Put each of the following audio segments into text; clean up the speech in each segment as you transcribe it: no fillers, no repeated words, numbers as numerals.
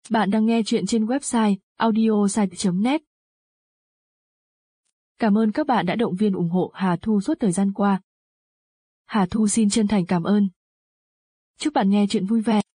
Bạn đang nghe chuyện trên website audiosite.net. Cảm ơn các bạn đã động viên ủng hộ Hà Thu suốt thời gian qua. Hà Thu xin chân thành cảm ơn. Chúc bạn nghe chuyện vui vẻ.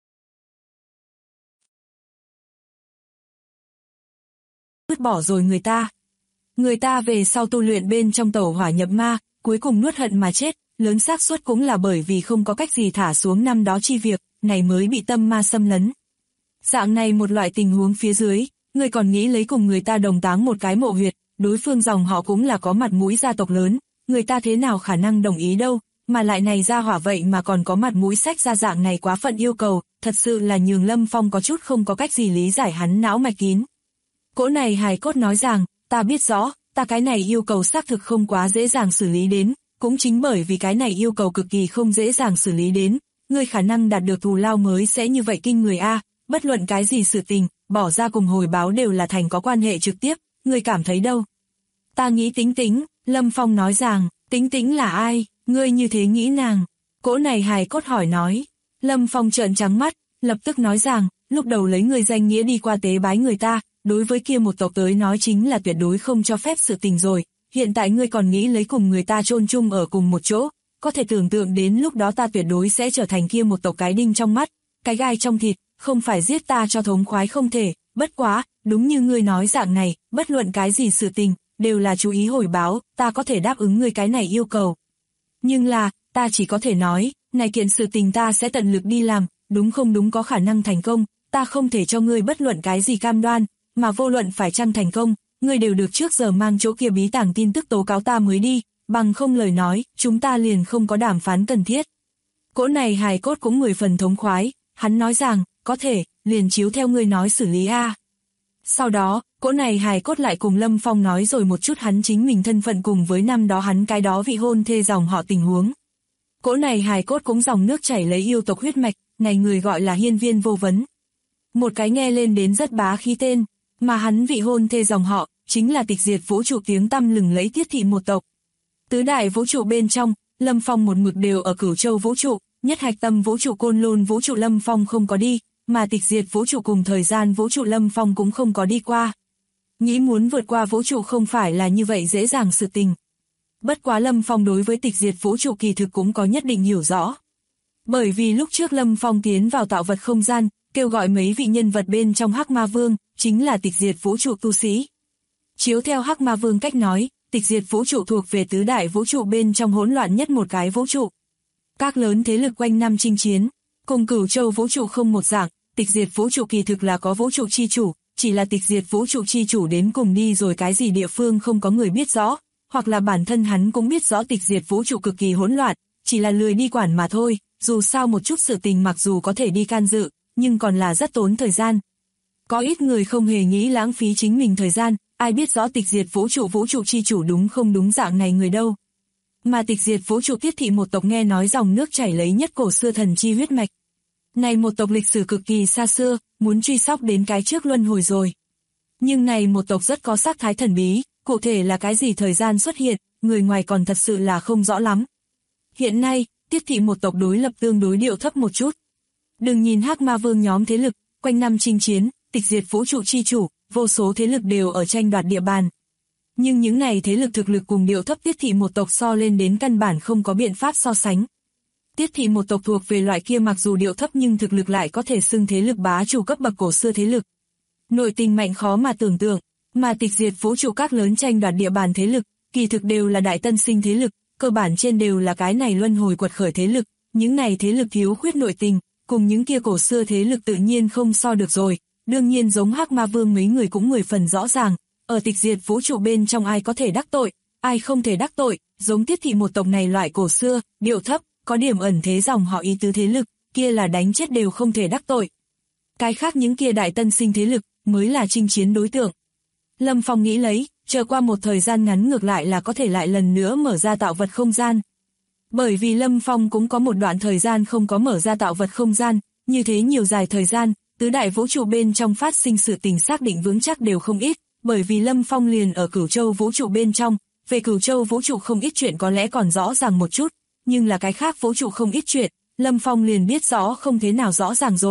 Vứt bỏ rồi người ta. Người ta về sau tu luyện bên trong tẩu hỏa nhập ma, cuối cùng nuốt hận mà chết, lớn xác suất cũng là bởi vì không có cách gì thả xuống năm đó chi việc, này mới bị tâm ma xâm lấn. Dạng này một loại tình huống phía dưới, người còn nghĩ lấy cùng người ta đồng táng một cái mộ huyệt, đối phương dòng họ cũng là có mặt mũi gia tộc lớn, người ta thế nào khả năng đồng ý đâu, mà lại này ra hỏa vậy mà còn có mặt mũi sách ra dạng này quá phận yêu cầu, thật sự là nhường Lâm Phong có chút không có cách gì lý giải hắn não mạch kín. Cỗ này hài cốt nói rằng, ta biết rõ, ta cái này yêu cầu xác thực không quá dễ dàng xử lý đến, cũng chính bởi vì cái này yêu cầu cực kỳ không dễ dàng xử lý đến, ngươi khả năng đạt được thù lao mới sẽ như vậy kinh người a, bất luận cái gì sự tình, bỏ ra cùng hồi báo đều là thành có quan hệ trực tiếp, ngươi cảm thấy đâu? Ta nghĩ Tính Tính, Lâm Phong nói rằng, Tính Tính là ai, ngươi như thế nghĩ nàng? Cỗ này hài cốt hỏi nói, Lâm Phong trợn trắng mắt, lập tức nói rằng, lúc đầu lấy người danh nghĩa đi qua tế bái người ta, đối với kia một tộc tới nói chính là tuyệt đối không cho phép sự tình rồi, hiện tại ngươi còn nghĩ lấy cùng người ta chôn chung ở cùng một chỗ, có thể tưởng tượng đến lúc đó ta tuyệt đối sẽ trở thành kia một tộc cái đinh trong mắt, cái gai trong thịt, không phải giết ta cho thống khoái không thể, bất quá, đúng như ngươi nói dạng này, bất luận cái gì sự tình, đều là chú ý hồi báo, ta có thể đáp ứng ngươi cái này yêu cầu. Nhưng là, ta chỉ có thể nói, này kiện sự tình ta sẽ tận lực đi làm, đúng không đúng có khả năng thành công, ta không thể cho ngươi bất luận cái gì cam đoan, mà vô luận phải chăng thành công, ngươi đều được trước giờ mang chỗ kia bí tàng tin tức tố cáo ta mới đi, bằng không lời nói, chúng ta liền không có đàm phán cần thiết. Cỗ này hài cốt cũng 10 phần thống khoái, hắn nói rằng, có thể, liền chiếu theo ngươi nói xử lý a. Sau đó, cỗ này hài cốt lại cùng Lâm Phong nói rồi một chút hắn chính mình thân phận cùng với năm đó hắn cái đó vị hôn thê dòng họ tình huống. Cỗ này hài cốt cũng dòng nước chảy lấy yêu tộc huyết mạch, này người gọi là Hiên Viên Vô Vấn. Một cái nghe lên đến rất bá khí tên, mà hắn vị hôn thê dòng họ, chính là tịch diệt vũ trụ tiếng tăm lừng lấy Tiết thị một tộc. Tứ đại vũ trụ bên trong, Lâm Phong một mực đều ở Cửu Châu vũ trụ, nhất hạch tâm vũ trụ Côn Lôn vũ trụ Lâm Phong không có đi, mà tịch diệt vũ trụ cùng thời gian vũ trụ Lâm Phong cũng không có đi qua. Nghĩ muốn vượt qua vũ trụ không phải là như vậy dễ dàng sự tình. Bất quá Lâm Phong đối với tịch diệt vũ trụ kỳ thực cũng có nhất định hiểu rõ. Bởi vì lúc trước Lâm Phong tiến vào tạo vật không gian, kêu gọi mấy vị nhân vật bên trong Hắc Ma Vương, chính là tịch diệt vũ trụ tu sĩ. Chiếu theo Hắc Ma Vương cách nói, tịch diệt vũ trụ thuộc về tứ đại vũ trụ bên trong hỗn loạn nhất một cái vũ trụ. Các lớn thế lực quanh năm chinh chiến, cùng Cửu Châu vũ trụ không một dạng, tịch diệt vũ trụ kỳ thực là có vũ trụ chi chủ, chỉ là tịch diệt vũ trụ chi chủ đến cùng đi rồi cái gì địa phương không có người biết rõ, hoặc là bản thân hắn cũng biết rõ tịch diệt vũ trụ cực kỳ hỗn loạn, chỉ là lười đi quản mà thôi, dù sao một chút sự tình mặc dù có thể đi can dự, nhưng còn là rất tốn thời gian. Có ít người không hề nghĩ lãng phí chính mình thời gian, ai biết rõ tịch diệt vũ trụ chi chủ đúng không đúng dạng này người đâu. Mà tịch diệt vũ trụ Tiết thị một tộc nghe nói dòng nước chảy lấy nhất cổ xưa thần chi huyết mạch. Này một tộc lịch sử cực kỳ xa xưa, muốn truy sóc đến cái trước luân hồi rồi. Nhưng này một tộc rất có sắc thái thần bí, cụ thể là cái gì thời gian xuất hiện, người ngoài còn thật sự là không rõ lắm. Hiện nay, Tiết thị một tộc đối lập tương đối điệu thấp một chút. Đừng nhìn Hắc Ma Vương nhóm thế lực, quanh năm chinh chiến, tịch diệt vũ trụ chi chủ, vô số thế lực đều ở tranh đoạt địa bàn. Nhưng những này thế lực thực lực cùng điệu thấp Tiết thị một tộc so lên đến căn bản không có biện pháp so sánh. Tiết thị một tộc thuộc về loại kia mặc dù điệu thấp nhưng thực lực lại có thể xưng thế lực bá chủ cấp bậc cổ xưa thế lực. Nội tình mạnh khó mà tưởng tượng, mà tịch diệt vũ trụ các lớn tranh đoạt địa bàn thế lực, kỳ thực đều là đại tân sinh thế lực, cơ bản trên đều là cái này luân hồi quật khởi thế lực, những này thế lực thiếu khuyết nội tình, cùng những kia cổ xưa thế lực tự nhiên không so được rồi, đương nhiên giống Hắc Ma Vương mấy người cũng 10 phần rõ ràng, ở tịch diệt vũ trụ bên trong ai có thể đắc tội, ai không thể đắc tội, giống Tiết thị một tộc này loại cổ xưa, điệu thấp, có điểm ẩn thế dòng họ ý tứ thế lực, kia là đánh chết đều không thể đắc tội. Cái khác những kia đại tân sinh thế lực, mới là chinh chiến đối tượng. Lâm Phong nghĩ lấy, chờ qua một thời gian ngắn ngược lại là có thể lại lần nữa mở ra tạo vật không gian. Bởi vì Lâm Phong cũng có một đoạn thời gian không có mở ra tạo vật không gian, như thế nhiều dài thời gian, tứ đại vũ trụ bên trong phát sinh sự tình xác định vững chắc đều không ít, bởi vì Lâm Phong liền ở Cửu Châu vũ trụ bên trong, về Cửu Châu vũ trụ không ít chuyện có lẽ còn rõ ràng một chút, nhưng là cái khác vũ trụ không ít chuyện, Lâm Phong liền biết rõ không thế nào rõ ràng rồi,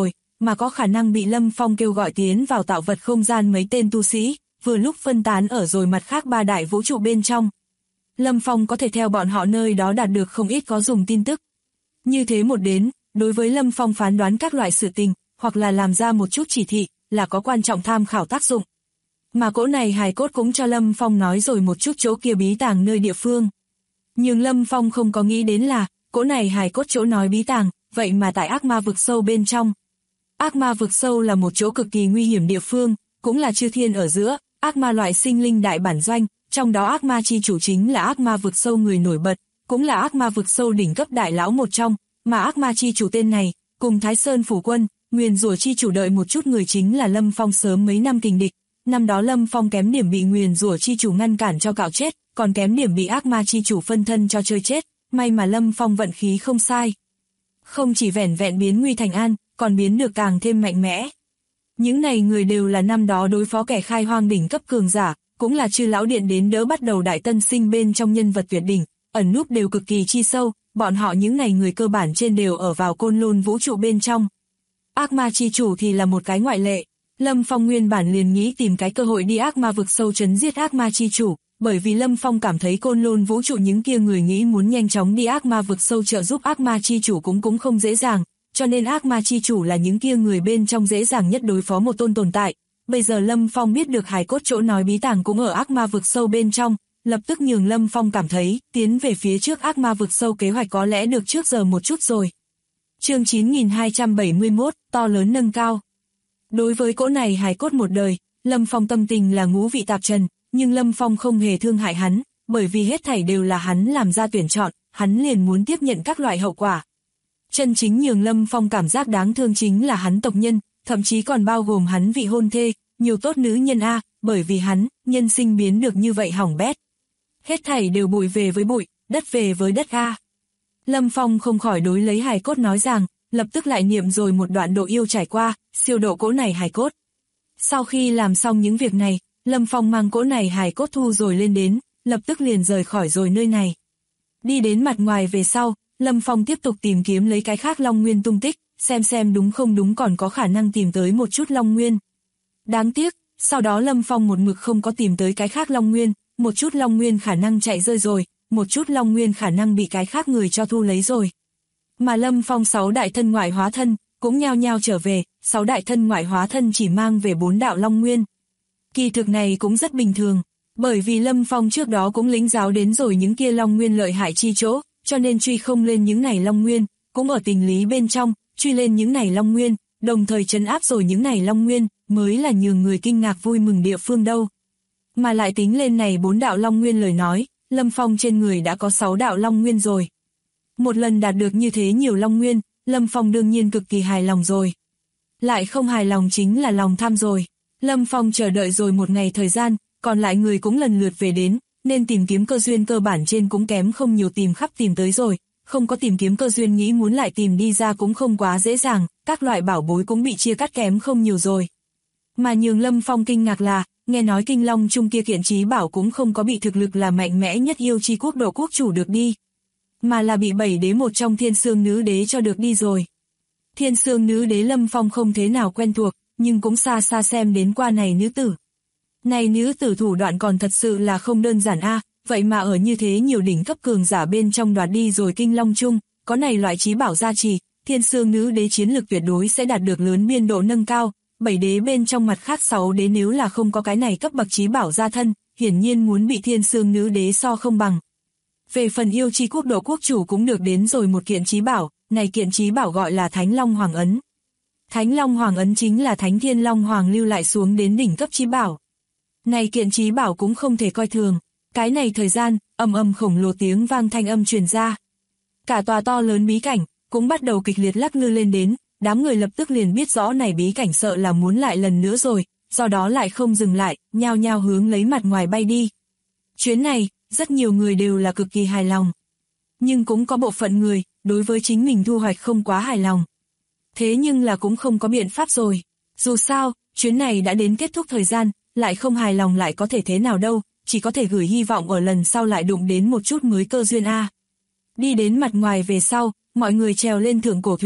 mà có khả năng bị Lâm Phong kêu gọi tiến vào tạo vật không gian mấy tên tu sĩ, vừa lúc phân tán ở rồi mặt khác 3 đại vũ trụ bên trong. Lâm Phong có thể theo bọn họ nơi đó đạt được không ít có dùng tin tức. Như thế một đến, đối với Lâm Phong phán đoán các loại sự tình, hoặc là làm ra một chút chỉ thị, là có quan trọng tham khảo tác dụng. Mà cỗ này hài cốt cũng cho Lâm Phong nói rồi một chút chỗ kia bí tàng nơi địa phương. Nhưng Lâm Phong không có nghĩ đến là, cỗ này hài cốt chỗ nói bí tàng, vậy mà tại ác ma vực sâu bên trong. Ác ma vực sâu là một chỗ cực kỳ nguy hiểm địa phương, cũng là chư thiên ở giữa, ác ma loại sinh linh đại bản doanh, trong đó ác ma chi chủ chính là ác ma vực sâu người nổi bật, cũng là ác ma vực sâu đỉnh cấp đại lão một trong, mà ác ma chi chủ tên này, cùng Thái Sơn phủ quân, nguyền rủa chi chủ đợi một chút người chính là Lâm Phong sớm mấy năm kình địch. Năm đó Lâm Phong kém điểm bị nguyền rủa chi chủ ngăn cản cho cạo chết, còn kém điểm bị ác ma chi chủ phân thân cho chơi chết, may mà Lâm Phong vận khí không sai. Không chỉ vẻn vẹn biến nguy thành an, còn biến được càng thêm mạnh mẽ. Những này người đều là năm đó đối phó kẻ khai hoang đỉnh cấp cường giả, cũng là chư lão điện đến đỡ bắt đầu đại tân sinh bên trong nhân vật tuyệt đỉnh, ẩn núp đều cực kỳ chi sâu, bọn họ những này người cơ bản trên đều ở vào côn lôn vũ trụ bên trong. Ác ma chi chủ thì là một cái ngoại lệ. Lâm Phong nguyên bản liền nghĩ tìm cái cơ hội đi ác ma vực sâu trấn giết ác ma chi chủ, bởi vì Lâm Phong cảm thấy côn lôn vũ trụ những kia người nghĩ muốn nhanh chóng đi ác ma vực sâu trợ giúp ác ma chi chủ cũng không dễ dàng, cho nên ác ma chi chủ là những kia người bên trong dễ dàng nhất đối phó một tôn tồn tại. Bây giờ Lâm Phong biết được hài cốt chỗ nói bí tàng cũng ở ác ma vực sâu bên trong, lập tức nhường Lâm Phong cảm thấy tiến về phía trước ác ma vực sâu kế hoạch có lẽ được trước giờ một chút rồi. Chương 9271, to lớn nâng cao. Đối với cỗ này hài cốt một đời, Lâm Phong tâm tình là ngũ vị tạp trần, nhưng Lâm Phong không hề thương hại hắn, bởi vì hết thảy đều là hắn làm ra tuyển chọn, hắn liền muốn tiếp nhận các loại hậu quả. Chân chính nhường Lâm Phong cảm giác đáng thương chính là hắn tộc nhân, thậm chí còn bao gồm hắn vị hôn thê, nhiều tốt nữ nhân a, bởi vì hắn, nhân sinh biến được như vậy hỏng bét. Hết thảy đều bụi về với bụi, đất về với đất a. Lâm Phong không khỏi đối lấy hài cốt nói rằng, lập tức lại niệm rồi một đoạn độ yêu trải qua, siêu độ cỗ này hài cốt. Sau khi làm xong những việc này, Lâm Phong mang cỗ này hài cốt thu rồi lên đến, lập tức liền rời khỏi rồi nơi này. Đi đến mặt ngoài về sau, Lâm Phong tiếp tục tìm kiếm lấy cái khác Long Nguyên tung tích, xem đúng không đúng còn có khả năng tìm tới một chút Long Nguyên. Đáng tiếc, sau đó Lâm Phong một mực không có tìm tới cái khác Long Nguyên, một chút Long Nguyên khả năng chạy rơi rồi, một chút Long Nguyên khả năng bị cái khác người cho thu lấy rồi. Mà Lâm Phong 6 đại thân ngoại hóa thân, cũng nhao nhao trở về, 6 đại thân ngoại hóa thân chỉ mang về 4 đạo Long Nguyên. Kỳ thực này cũng rất bình thường, bởi vì Lâm Phong trước đó cũng lĩnh giáo đến rồi những kia Long Nguyên lợi hại chi chỗ, cho nên truy không lên những này Long Nguyên, cũng ở tình lý bên trong, truy lên những này Long Nguyên, đồng thời trấn áp rồi những này Long Nguyên, mới là nhường người kinh ngạc vui mừng địa phương đâu. Mà lại tính lên này 4 đạo Long Nguyên lời nói, Lâm Phong trên người đã có 6 đạo Long Nguyên rồi. Một lần đạt được như thế nhiều Long Nguyên, Lâm Phong đương nhiên cực kỳ hài lòng rồi. Lại không hài lòng chính là lòng tham rồi. Lâm Phong chờ đợi rồi một ngày thời gian, còn lại người cũng lần lượt về đến, nên tìm kiếm cơ duyên cơ bản trên cũng kém không nhiều tìm khắp tìm tới rồi, không có tìm kiếm cơ duyên nghĩ muốn lại tìm đi ra cũng không quá dễ dàng, các loại bảo bối cũng bị chia cắt kém không nhiều rồi. Mà nhường Lâm Phong kinh ngạc là, nghe nói Kinh Long Trung kia kiện trí bảo cũng không có bị thực lực là mạnh mẽ nhất yêu chi quốc độ quốc chủ được đi, mà là bị 7 đế một trong Thiên Sương Nữ Đế cho được đi rồi. Thiên Sương Nữ Đế Lâm Phong không thế nào quen thuộc, nhưng cũng xa xa xem đến qua này nữ tử. Này nữ tử thủ đoạn còn thật sự là không đơn giản a, vậy mà ở như thế nhiều đỉnh cấp cường giả bên trong đoạt đi rồi Kinh Long Trung, có này loại trí bảo gia trì, Thiên Sương Nữ Đế chiến lực tuyệt đối sẽ đạt được lớn biên độ nâng cao, 7 đế bên trong mặt khác 6 đế nếu là không có cái này cấp bậc trí bảo gia thân, hiển nhiên muốn bị Thiên Sương Nữ Đế so không bằng. Về phần yêu chi quốc độ quốc chủ cũng được đến rồi một kiện trí bảo, này kiện trí bảo gọi là Thánh Long Hoàng Ấn. Thánh Long Hoàng Ấn chính là Thánh Thiên Long Hoàng lưu lại xuống đến đỉnh cấp trí bảo. Này kiện trí bảo cũng không thể coi thường, cái này thời gian, ầm khổng lồ tiếng vang thanh âm truyền ra. Cả tòa to lớn bí cảnh, cũng bắt đầu kịch liệt lắc lư lên đến, đám người lập tức liền biết rõ này bí cảnh sợ là muốn lại lần nữa rồi, do đó lại không dừng lại, nhao nhao hướng lấy mặt ngoài bay đi. Chuyến này, rất nhiều người đều là cực kỳ hài lòng. Nhưng cũng có bộ phận người, đối với chính mình thu hoạch không quá hài lòng. Thế nhưng là cũng không có biện pháp rồi. Dù sao, chuyến này đã đến kết thúc thời gian, lại không hài lòng lại có thể thế nào đâu, chỉ có thể gửi hy vọng ở lần sau lại đụng đến một chút mới cơ duyên a. Đi đến mặt ngoài về sau, mọi người trèo lên thượng cổ thuyền,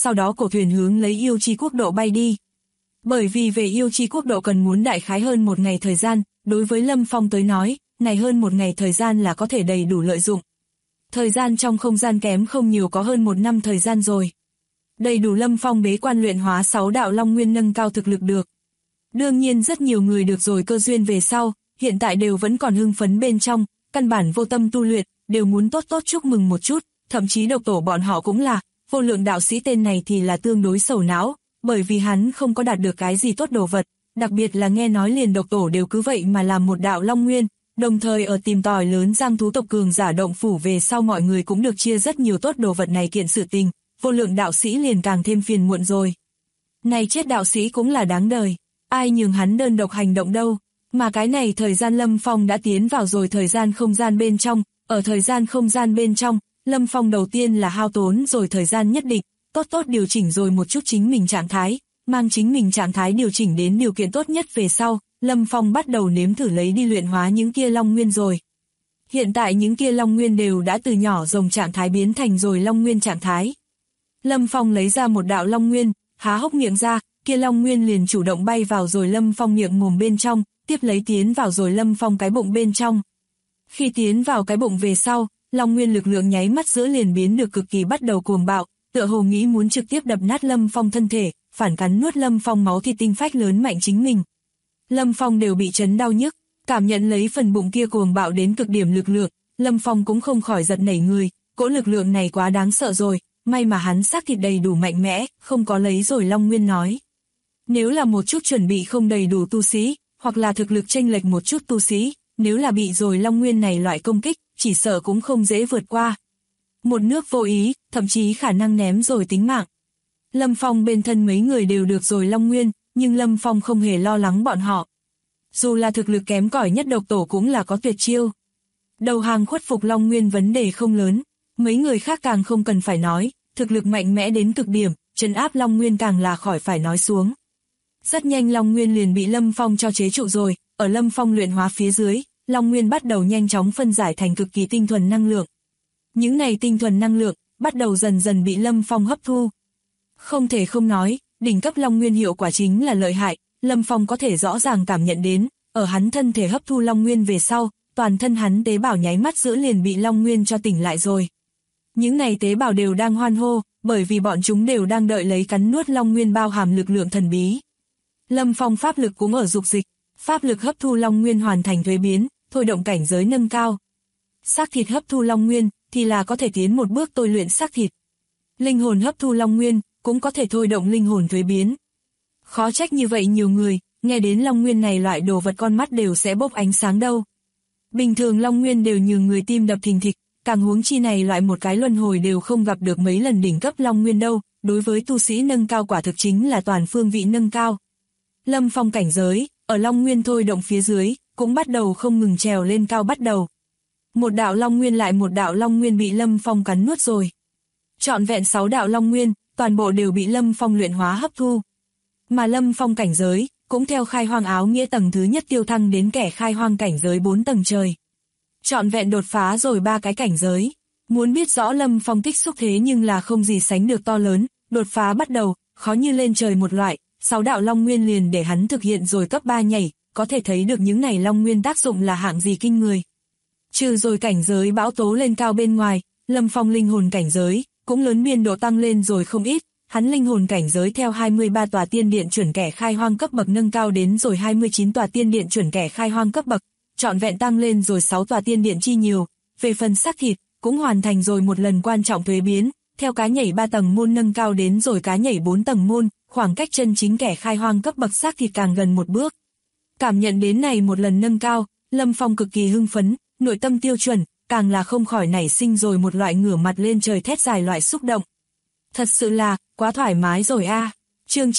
sau đó cổ thuyền hướng lấy yêu chi quốc độ bay đi. Bởi vì về yêu chi quốc độ cần muốn đại khái hơn 1 ngày thời gian, đối với Lâm Phong tới nói, này hơn 1 ngày thời gian là có thể đầy đủ lợi dụng. Thời gian trong không gian kém không nhiều có hơn 1 năm thời gian rồi. Đầy đủ Lâm Phong bế quan luyện hóa 6 đạo long nguyên nâng cao thực lực được. Đương nhiên rất nhiều người được rồi cơ duyên về sau, hiện tại đều vẫn còn hưng phấn bên trong, căn bản vô tâm tu luyện, đều muốn tốt tốt chúc mừng một chút, thậm chí độc tổ bọn họ cũng là, vô lượng đạo sĩ tên này thì là tương đối sầu não, bởi vì hắn không có đạt được cái gì tốt đồ vật, đặc biệt là nghe nói liền độc tổ đều cứ vậy mà làm một đạo long nguyên, đồng thời ở tìm tòi lớn giang thú tộc cường giả động phủ về sau mọi người cũng được chia rất nhiều tốt đồ vật này kiện sự tình, vô lượng đạo sĩ liền càng thêm phiền muộn rồi. Này chết đạo sĩ cũng là đáng đời, ai nhường hắn đơn độc hành động đâu, mà cái này thời gian Lâm Phong đã tiến vào rồi thời gian không gian bên trong, ở thời gian không gian bên trong, Lâm Phong đầu tiên là hao tốn rồi thời gian nhất định, tốt tốt điều chỉnh rồi một chút chính mình trạng thái, mang chính mình trạng thái điều chỉnh đến điều kiện tốt nhất về sau, Lâm Phong bắt đầu nếm thử lấy đi luyện hóa những kia long nguyên rồi. Hiện tại những kia long nguyên đều đã từ nhỏ rồng trạng thái biến thành rồi long nguyên trạng thái. Lâm Phong lấy ra một đạo long nguyên, há hốc miệng ra, kia long nguyên liền chủ động bay vào rồi Lâm Phong miệng mồm bên trong, tiếp lấy tiến vào rồi Lâm Phong cái bụng bên trong. Khi tiến vào cái bụng về sau, long nguyên lực lượng nháy mắt giữa liền biến được cực kỳ bắt đầu cuồng bạo, tựa hồ nghĩ muốn trực tiếp đập nát Lâm Phong thân thể, phản cắn nuốt Lâm Phong máu thịt tinh phách lớn mạnh chính mình. Lâm Phong đều bị chấn đau nhức, cảm nhận lấy phần bụng kia cuồng bạo đến cực điểm lực lượng, Lâm Phong cũng không khỏi giật nảy người, cỗ lực lượng này quá đáng sợ rồi, may mà hắn xác thịt đầy đủ mạnh mẽ, không có lấy rồi long nguyên nói. Nếu là một chút chuẩn bị không đầy đủ tu sĩ, hoặc là thực lực chênh lệch một chút tu sĩ, nếu là bị rồi long nguyên này loại công kích, chỉ sợ cũng không dễ vượt qua. Một nước vô ý, thậm chí khả năng ném rồi tính mạng. Lâm Phong bên thân mấy người đều được rồi long nguyên, nhưng Lâm Phong không hề lo lắng bọn họ. Dù là thực lực kém cỏi nhất độc tổ cũng là có tuyệt chiêu. Đầu hàng khuất phục long nguyên vấn đề không lớn, mấy người khác càng không cần phải nói, thực lực mạnh mẽ đến cực điểm, trấn áp long nguyên càng là khỏi phải nói xuống. Rất nhanh long nguyên liền bị Lâm Phong cho chế trụ rồi, ở Lâm Phong luyện hóa phía dưới, long nguyên bắt đầu nhanh chóng phân giải thành cực kỳ tinh thuần năng lượng. Những này tinh thuần năng lượng bắt đầu dần dần bị Lâm Phong hấp thu. Không thể không nói, đỉnh cấp long nguyên hiệu quả chính là lợi hại, Lâm Phong có thể rõ ràng cảm nhận đến, ở hắn thân thể hấp thu long nguyên về sau, toàn thân hắn tế bào nháy mắt giữa liền bị long nguyên cho tỉnh lại rồi. Những này tế bào đều đang hoan hô, bởi vì bọn chúng đều đang đợi lấy cắn nuốt long nguyên bao hàm lực lượng thần bí. Lâm Phong pháp lực cũng ở dục dịch, pháp lực hấp thu long nguyên hoàn thành thuế biến, thôi động cảnh giới nâng cao. Xác thịt hấp thu long nguyên thì là có thể tiến một bước tôi luyện xác thịt. Linh hồn hấp thu long nguyên cũng có thể thôi động linh hồn thuế biến. Khó trách như vậy nhiều người, nghe đến long nguyên này loại đồ vật con mắt đều sẽ bốc ánh sáng đâu. Bình thường long nguyên đều nhường người tim đập thình thịch, càng huống chi này loại một cái luân hồi đều không gặp được mấy lần đỉnh cấp long nguyên đâu, đối với tu sĩ nâng cao quả thực chính là toàn phương vị nâng cao. Lâm Phong cảnh giới, ở long nguyên thôi động phía dưới, cũng bắt đầu không ngừng trèo lên cao bắt đầu. Một đạo long nguyên lại một đạo long nguyên bị Lâm Phong cắn nuốt rồi. Trọn vẹn 6 đạo long nguyên, toàn bộ đều bị Lâm Phong luyện hóa hấp thu. Mà Lâm Phong cảnh giới, cũng theo khai hoang áo nghĩa tầng thứ nhất tiêu thăng đến kẻ khai hoang cảnh giới 4 tầng trời. Trọn vẹn đột phá rồi 3 cái cảnh giới. Muốn biết rõ Lâm Phong tích xúc thế nhưng là không gì sánh được to lớn, đột phá bắt đầu, khó như lên trời một loại, 6 đạo long nguyên liền để hắn thực hiện rồi cấp 3 nhảy, có thể thấy được những này long nguyên tác dụng là hạng gì kinh người. Trừ rồi cảnh giới bão tố lên cao bên ngoài, Lâm Phong linh hồn cảnh giới cũng lớn biên độ tăng lên rồi không ít, hắn linh hồn cảnh giới theo 23 tòa tiên điện chuẩn kẻ khai hoang cấp bậc nâng cao đến rồi 29 tòa tiên điện chuẩn kẻ khai hoang cấp bậc, trọn vẹn tăng lên rồi 6 tòa tiên điện chi nhiều, về phần xác thịt, cũng hoàn thành rồi một lần quan trọng thuế biến, theo cá nhảy 3 tầng môn nâng cao đến rồi cá nhảy 4 tầng môn, khoảng cách chân chính kẻ khai hoang cấp bậc xác thịt càng gần một bước. Cảm nhận đến này một lần nâng cao, Lâm Phong cực kỳ hưng phấn, nội tâm tiêu chuẩn, càng là không khỏi nảy sinh rồi một loại ngửa mặt lên trời thét dài loại xúc động. Thật sự là, quá thoải mái rồi a. Chương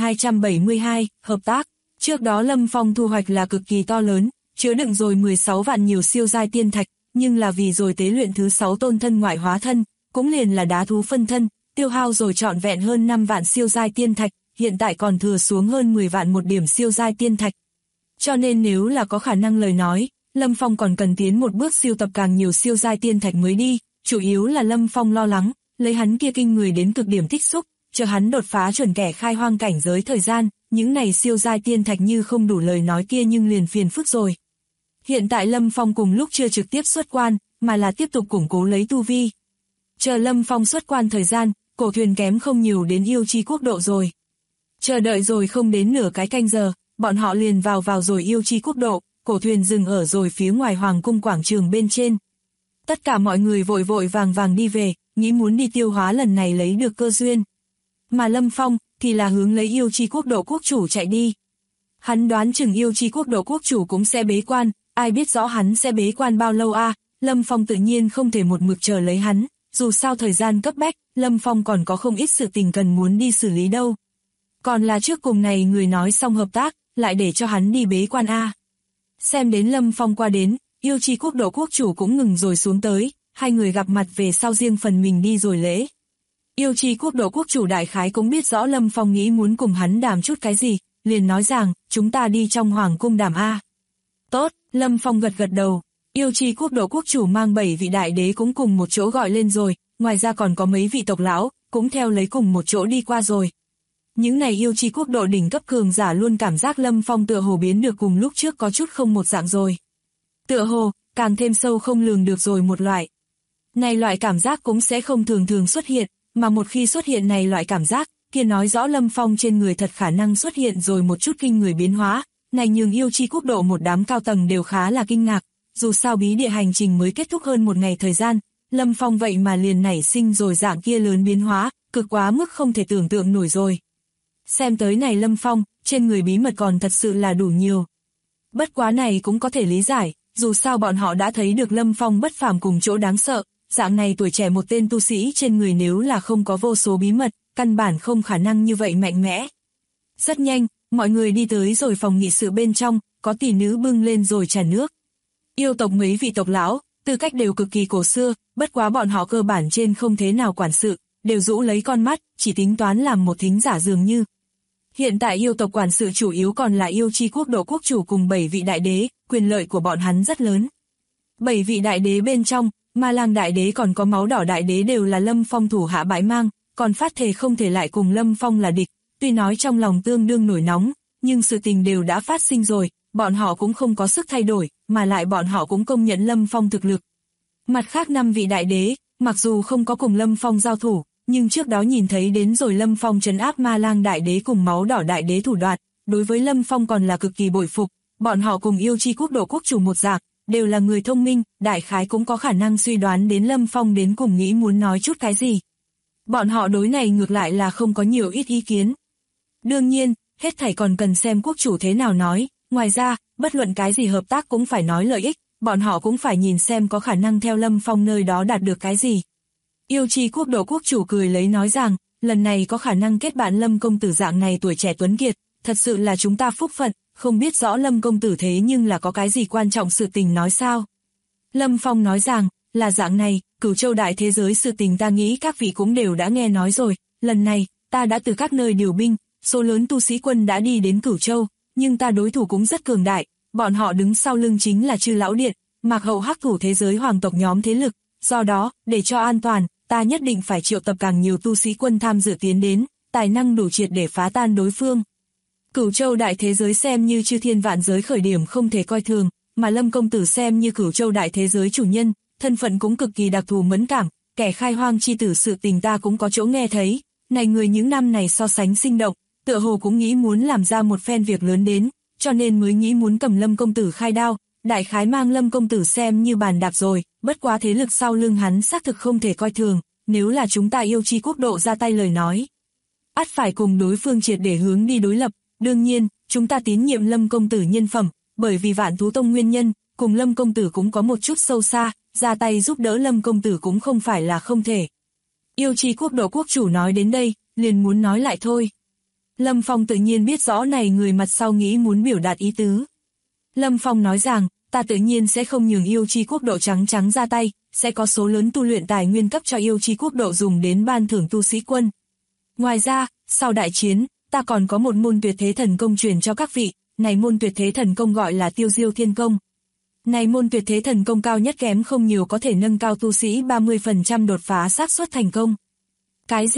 9272, hợp tác. Trước đó Lâm Phong thu hoạch là cực kỳ to lớn, chứa đựng rồi 16 vạn nhiều siêu giai tiên thạch, nhưng là vì rồi tế luyện thứ 6 tôn thân ngoại hóa thân, cũng liền là đá thú phân thân, tiêu hao rồi trọn vẹn hơn 5 vạn siêu giai tiên thạch, hiện tại còn thừa xuống hơn 10 vạn một điểm siêu giai tiên thạch. Cho nên nếu là có khả năng lời nói, Lâm Phong còn cần tiến một bước siêu tập càng nhiều siêu giai tiên thạch mới đi, chủ yếu là Lâm Phong lo lắng, lấy hắn kia kinh người đến cực điểm tích xúc, chờ hắn đột phá chuẩn kẻ khai hoang cảnh giới thời gian, những này siêu giai tiên thạch như không đủ lời nói kia nhưng liền phiền phức rồi. Hiện tại Lâm Phong cùng lúc chưa trực tiếp xuất quan, mà là tiếp tục củng cố lấy tu vi. Chờ Lâm Phong xuất quan thời gian, cổ thuyền kém không nhiều đến yêu chi quốc độ rồi. Chờ đợi rồi không đến nửa cái canh giờ, bọn họ liền vào rồi yêu chi quốc độ, cổ thuyền dừng ở rồi phía ngoài hoàng cung quảng trường bên trên. Tất cả mọi người vội vội vàng đi về, nghĩ muốn đi tiêu hóa lần này lấy được cơ duyên. Mà Lâm Phong thì là hướng lấy yêu chi quốc độ quốc chủ chạy đi. Hắn đoán chừng yêu chi quốc độ quốc chủ cũng sẽ bế quan, ai biết rõ hắn sẽ bế quan bao lâu a? Lâm Phong tự nhiên không thể một mực chờ lấy hắn, dù sao thời gian cấp bách, Lâm Phong còn có không ít sự tình cần muốn đi xử lý đâu. Còn là trước cùng này người nói xong hợp tác, lại để cho hắn đi bế quan a. Xem đến Lâm Phong qua đến, yêu chi quốc độ quốc chủ cũng ngừng rồi xuống tới, hai người gặp mặt về sau riêng phần mình đi rồi lễ. Yêu chi quốc độ quốc chủ đại khái cũng biết rõ Lâm Phong nghĩ muốn cùng hắn đàm chút cái gì, liền nói rằng, chúng ta đi trong hoàng cung đàm a. Tốt, Lâm Phong gật đầu. Yêu chi quốc độ quốc chủ mang 7 vị đại đế cũng cùng một chỗ gọi lên rồi, ngoài ra còn có mấy vị tộc lão, cũng theo lấy cùng một chỗ đi qua rồi. Những này yêu chi quốc độ đỉnh cấp cường giả luôn cảm giác Lâm Phong tựa hồ biến được cùng lúc trước có chút không một dạng rồi. Tựa hồ, càng thêm sâu không lường được rồi một loại. Này loại cảm giác cũng sẽ không thường xuất hiện, mà một khi xuất hiện này loại cảm giác, kia nói rõ Lâm Phong trên người thật khả năng xuất hiện rồi một chút kinh người biến hóa, này nhường yêu chi quốc độ một đám cao tầng đều khá là kinh ngạc, dù sao bí địa hành trình mới kết thúc hơn một ngày thời gian, Lâm Phong vậy mà liền nảy sinh rồi dạng kia lớn biến hóa, cực quá mức không thể tưởng tượng nổi rồi. Xem tới này Lâm Phong, trên người bí mật còn thật sự là đủ nhiều. Bất quá này cũng có thể lý giải, dù sao bọn họ đã thấy được Lâm Phong bất phàm cùng chỗ đáng sợ, dạng này tuổi trẻ một tên tu sĩ trên người nếu là không có vô số bí mật, căn bản không khả năng như vậy mạnh mẽ. Rất nhanh, mọi người đi tới rồi phòng nghị sự bên trong, có tỷ nữ bưng lên rồi trà nước. Yêu tộc mấy vị tộc lão, tư cách đều cực kỳ cổ xưa, bất quá bọn họ cơ bản trên không thế nào quản sự, đều rũ lấy con mắt, chỉ tính toán làm một thính giả dường như. Hiện tại yêu tộc quản sự chủ yếu còn là yêu chi quốc độ quốc chủ cùng 7 vị đại đế, quyền lợi của bọn hắn rất lớn. 7 vị đại đế bên trong, Ma Lang đại đế còn có Máu Đỏ đại đế đều là Lâm Phong thủ hạ bãi mang, còn phát thề không thể lại cùng Lâm Phong là địch, tuy nói trong lòng tương đương nổi nóng, nhưng sự tình đều đã phát sinh rồi, bọn họ cũng không có sức thay đổi, mà lại bọn họ cũng công nhận Lâm Phong thực lực. Mặt khác 5 vị đại đế, mặc dù không có cùng Lâm Phong giao thủ, nhưng trước đó nhìn thấy đến rồi Lâm Phong trấn áp Ma Lang đại đế cùng Máu Đỏ đại đế thủ đoạn, đối với Lâm Phong còn là cực kỳ bội phục, bọn họ cùng yêu chi quốc độ quốc chủ một dạng, đều là người thông minh, đại khái cũng có khả năng suy đoán đến Lâm Phong đến cùng nghĩ muốn nói chút cái gì. Bọn họ đối này ngược lại là không có nhiều ít ý kiến. Đương nhiên, hết thảy còn cần xem quốc chủ thế nào nói, ngoài ra, bất luận cái gì hợp tác cũng phải nói lợi ích, bọn họ cũng phải nhìn xem có khả năng theo Lâm Phong nơi đó đạt được cái gì. Yêu chi quốc độ quốc chủ cười lấy nói rằng, lần này có khả năng kết bạn Lâm công tử dạng này tuổi trẻ tuấn kiệt, thật sự là chúng ta phúc phận, không biết rõ Lâm công tử thế nhưng là có cái gì quan trọng sự tình nói sao. Lâm Phong nói rằng, là dạng này, Cửu Châu đại thế giới sự tình ta nghĩ các vị cũng đều đã nghe nói rồi, lần này, ta đã từ các nơi điều binh, số lớn tu sĩ quân đã đi đến Cửu Châu, nhưng ta đối thủ cũng rất cường đại, bọn họ đứng sau lưng chính là Chư Lão Điện, Mạc Hậu Hắc thủ thế giới hoàng tộc nhóm thế lực, do đó, để cho an toàn, ta nhất định phải triệu tập càng nhiều tu sĩ quân tham dự tiến đến, tài năng đủ triệt để phá tan đối phương. Cửu Châu đại thế giới xem như chư thiên vạn giới khởi điểm không thể coi thường, mà Lâm công tử xem như Cửu Châu đại thế giới chủ nhân, thân phận cũng cực kỳ đặc thù mẫn cảm, kẻ khai hoang chi tử sự tình ta cũng có chỗ nghe thấy, này người những năm này so sánh sinh động, tựa hồ cũng nghĩ muốn làm ra một phen việc lớn đến, cho nên mới nghĩ muốn cầm Lâm công tử khai đao, đại khái mang Lâm công tử xem như bàn đạp rồi, bất quá thế lực sau lưng hắn xác thực không thể coi thường, nếu là chúng ta yêu chi quốc độ ra tay lời nói. Ắt phải cùng đối phương triệt để hướng đi đối lập, đương nhiên, chúng ta tín nhiệm Lâm công tử nhân phẩm, bởi vì Vạn Thú Tông nguyên nhân, cùng Lâm công tử cũng có một chút sâu xa, ra tay giúp đỡ Lâm công tử cũng không phải là không thể. Yêu chi quốc độ quốc chủ nói đến đây, liền muốn nói lại thôi. Lâm Phong tự nhiên biết rõ này người mặt sau nghĩ muốn biểu đạt ý tứ. Lâm Phong nói rằng, ta tự nhiên sẽ không nhường yêu chi quốc độ trắng ra tay, sẽ có số lớn tu luyện tài nguyên cấp cho yêu chi quốc độ dùng đến ban thưởng tu sĩ quân. Ngoài ra, sau đại chiến, ta còn có một môn tuyệt thế thần công truyền cho các vị, này môn tuyệt thế thần công gọi là Tiêu Diêu Thiên Công. Này môn tuyệt thế thần công cao nhất kém không nhiều có thể nâng cao tu sĩ 30% đột phá xác suất thành công. Cái gì,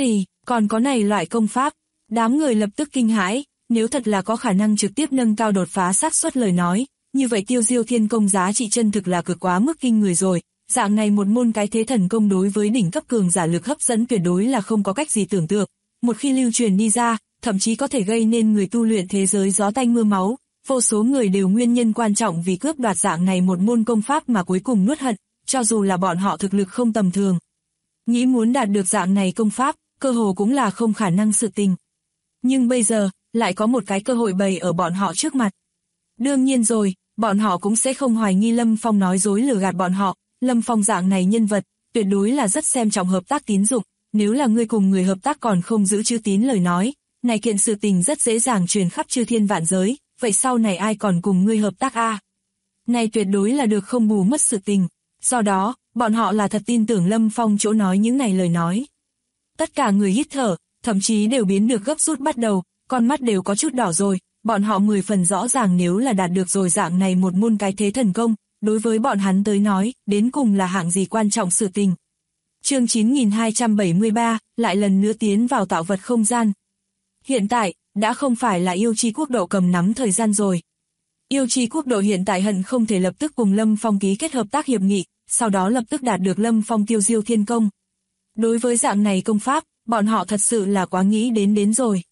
Còn có này loại công pháp, đám người lập tức kinh hãi, nếu thật là có khả năng trực tiếp nâng cao đột phá xác suất lời nói, như vậy Tiêu Diêu Thiên Công giá trị chân thực là cực quá mức kinh người rồi. Dạng này một môn cái thế thần công đối với đỉnh cấp cường giả lực hấp dẫn tuyệt đối là không có cách gì tưởng tượng. Một khi lưu truyền đi ra, thậm chí có thể gây nên người tu luyện thế giới gió tanh mưa máu. Vô số người đều nguyên nhân quan trọng vì cướp đoạt dạng này một môn công pháp mà cuối cùng nuốt hận, cho dù là bọn họ thực lực không tầm thường. Nghĩ muốn đạt được dạng này công pháp, cơ hồ cũng là không khả năng sự tình. Nhưng bây giờ, lại có một cái cơ hội bày ở bọn họ trước mặt. Đương nhiên rồi, bọn họ cũng sẽ không hoài nghi Lâm Phong nói dối lừa gạt bọn họ. Lâm Phong dạng này nhân vật, tuyệt đối là rất xem trọng hợp tác tín dụng, nếu là ngươi cùng người hợp tác còn không giữ chữ tín lời nói, này kiện sự tình rất dễ dàng truyền khắp chư thiên vạn giới, vậy sau này ai còn cùng ngươi hợp tác a? Này tuyệt đối là được không bù mất sự tình, do đó, bọn họ là thật tin tưởng Lâm Phong chỗ nói những này lời nói. Tất cả người hít thở, thậm chí đều biến được gấp rút bắt đầu, con mắt đều có chút đỏ rồi, bọn họ 10 phần rõ ràng nếu là đạt được rồi dạng này một môn cái thế thần công. Đối với bọn hắn tới nói, đến cùng là hạng gì quan trọng sự tình. Chương 9273, lại lần nữa tiến vào tạo vật không gian. Hiện tại, đã không phải là yêu chi quốc độ cầm nắm thời gian rồi. Yêu chi quốc độ hiện tại hận không thể lập tức cùng Lâm Phong ký kết hợp tác hiệp nghị, sau đó lập tức đạt được Lâm Phong Tiêu Diêu Thiên Công. Đối với dạng này công pháp, bọn họ thật sự là quá nghĩ đến rồi.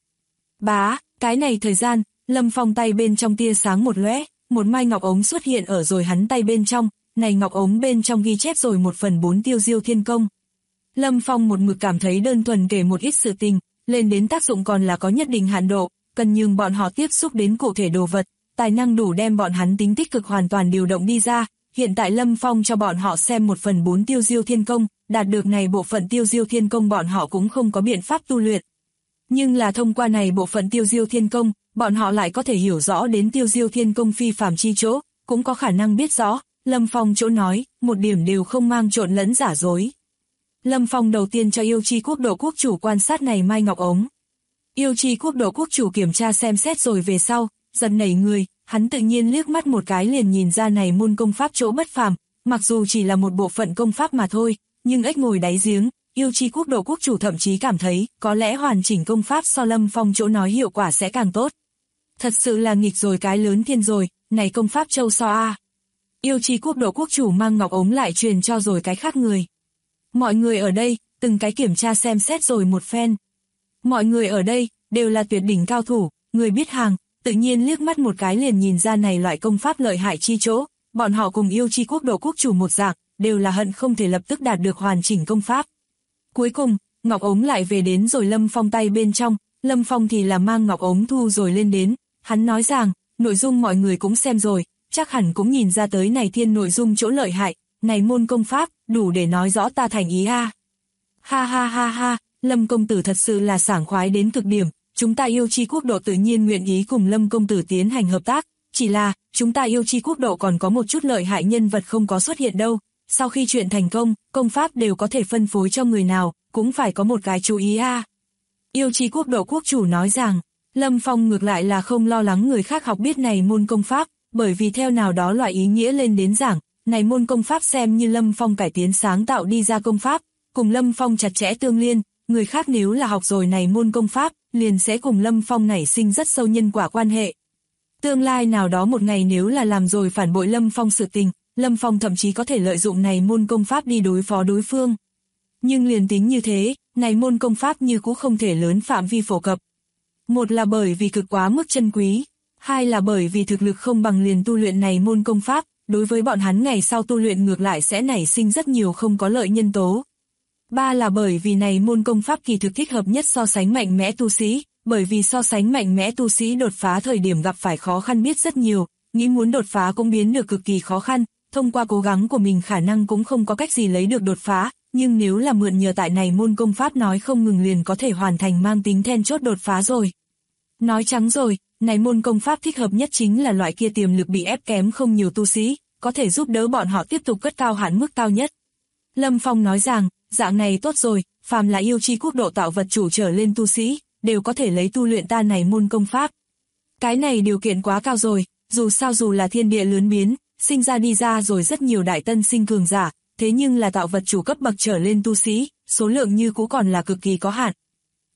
Bá, cái này thời gian, Lâm Phong tay bên trong tia sáng một lóe. Một mai ngọc ống xuất hiện ở rồi hắn tay bên trong, này ngọc ống bên trong ghi chép rồi 1/4 Tiêu Diêu Thiên Công. Lâm Phong một mực cảm thấy đơn thuần kể một ít sự tình, lên đến tác dụng còn là có nhất định hạn độ, cần nhường bọn họ tiếp xúc đến cụ thể đồ vật, tài năng đủ đem bọn hắn tính tích cực hoàn toàn điều động đi ra. Hiện tại Lâm Phong cho bọn họ xem 1/4 Tiêu Diêu Thiên Công, đạt được này bộ phận Tiêu Diêu Thiên Công bọn họ cũng không có biện pháp tu luyện. Nhưng là thông qua này bộ phận Tiêu Diêu Thiên Công, bọn họ lại có thể hiểu rõ đến Tiêu Diêu Thiên Công phi phàm chi chỗ, cũng có khả năng biết rõ, Lâm Phong chỗ nói, một điểm đều không mang trộn lẫn giả dối. Lâm Phong đầu tiên cho yêu chi quốc độ quốc chủ quan sát này mai ngọc ống. Yêu chi quốc độ quốc chủ kiểm tra xem xét rồi về sau, giật nảy người, hắn tự nhiên liếc mắt một cái liền nhìn ra này môn công pháp chỗ bất phàm, mặc dù chỉ là một bộ phận công pháp mà thôi, nhưng ếch ngồi đáy giếng. Yêu chi quốc độ quốc chủ thậm chí cảm thấy, có lẽ hoàn chỉnh công pháp so Lâm Phong chỗ nói hiệu quả sẽ càng tốt. Thật sự là nghịch rồi cái lớn thiên rồi, này công pháp châu so a. Yêu chi quốc độ quốc chủ mang ngọc ống lại truyền cho rồi cái khác người. Mọi người ở đây, từng cái kiểm tra xem xét rồi một phen. Mọi người ở đây, đều là tuyệt đỉnh cao thủ, người biết hàng, tự nhiên liếc mắt một cái liền nhìn ra này loại công pháp lợi hại chi chỗ, bọn họ cùng yêu chi quốc độ quốc chủ một dạng, đều là hận không thể lập tức đạt được hoàn chỉnh công pháp. Cuối cùng, ngọc ống lại về đến rồi Lâm Phong tay bên trong, Lâm Phong thì là mang ngọc ống thu rồi lên đến, hắn nói rằng, nội dung mọi người cũng xem rồi, chắc hẳn cũng nhìn ra tới này thiên nội dung chỗ lợi hại, này môn công pháp, đủ để nói rõ ta thành ý a. Ha ha ha ha, Lâm công tử thật sự là sảng khoái đến cực điểm, chúng ta yêu chi quốc độ tự nhiên nguyện ý cùng Lâm công tử tiến hành hợp tác, chỉ là, chúng ta yêu chi quốc độ còn có một chút lợi hại nhân vật không có xuất hiện đâu. Sau khi chuyện thành công, công pháp đều có thể phân phối cho người nào, cũng phải có một cái chú ý a. Yêu chi quốc độ quốc chủ nói rằng, Lâm Phong ngược lại là không lo lắng người khác học biết này môn công pháp, bởi vì theo nào đó loại ý nghĩa lên đến giảng, này môn công pháp xem như Lâm Phong cải tiến sáng tạo đi ra công pháp, cùng Lâm Phong chặt chẽ tương liên, người khác nếu là học rồi này môn công pháp, liền sẽ cùng Lâm Phong nảy sinh rất sâu nhân quả quan hệ. Tương lai nào đó một ngày nếu là làm rồi phản bội Lâm Phong sự tình, Lâm Phong thậm chí có thể lợi dụng này môn công pháp đi đối phó đối phương. Nhưng liền tính như thế, này môn công pháp như cũng không thể lớn phạm vi phổ cập. Một là bởi vì cực quá mức chân quý, hai là bởi vì thực lực không bằng liền tu luyện này môn công pháp, đối với bọn hắn ngày sau tu luyện ngược lại sẽ nảy sinh rất nhiều không có lợi nhân tố. Ba là bởi vì này môn công pháp kỳ thực thích hợp nhất so sánh mạnh mẽ tu sĩ, bởi vì so sánh mạnh mẽ tu sĩ đột phá thời điểm gặp phải khó khăn biết rất nhiều, nghĩ muốn đột phá cũng biến được cực kỳ khó khăn, thông qua cố gắng của mình khả năng cũng không có cách gì lấy được đột phá, nhưng nếu là mượn nhờ tại này môn công pháp nói không ngừng liền có thể hoàn thành mang tính then chốt đột phá rồi. Nói trắng rồi, này môn công pháp thích hợp nhất chính là loại kia tiềm lực bị ép kém không nhiều tu sĩ, có thể giúp đỡ bọn họ tiếp tục cất cao hạn mức cao nhất. Lâm Phong nói rằng, dạng này tốt rồi, phàm là yêu chi quốc độ tạo vật chủ trở lên tu sĩ, đều có thể lấy tu luyện ta này môn công pháp. Cái này điều kiện quá cao rồi, dù sao dù là thiên địa lớn biến, sinh ra đi ra rồi rất nhiều đại tân sinh cường giả, thế nhưng là tạo vật chủ cấp bậc trở lên tu sĩ, số lượng như cũ còn là cực kỳ có hạn.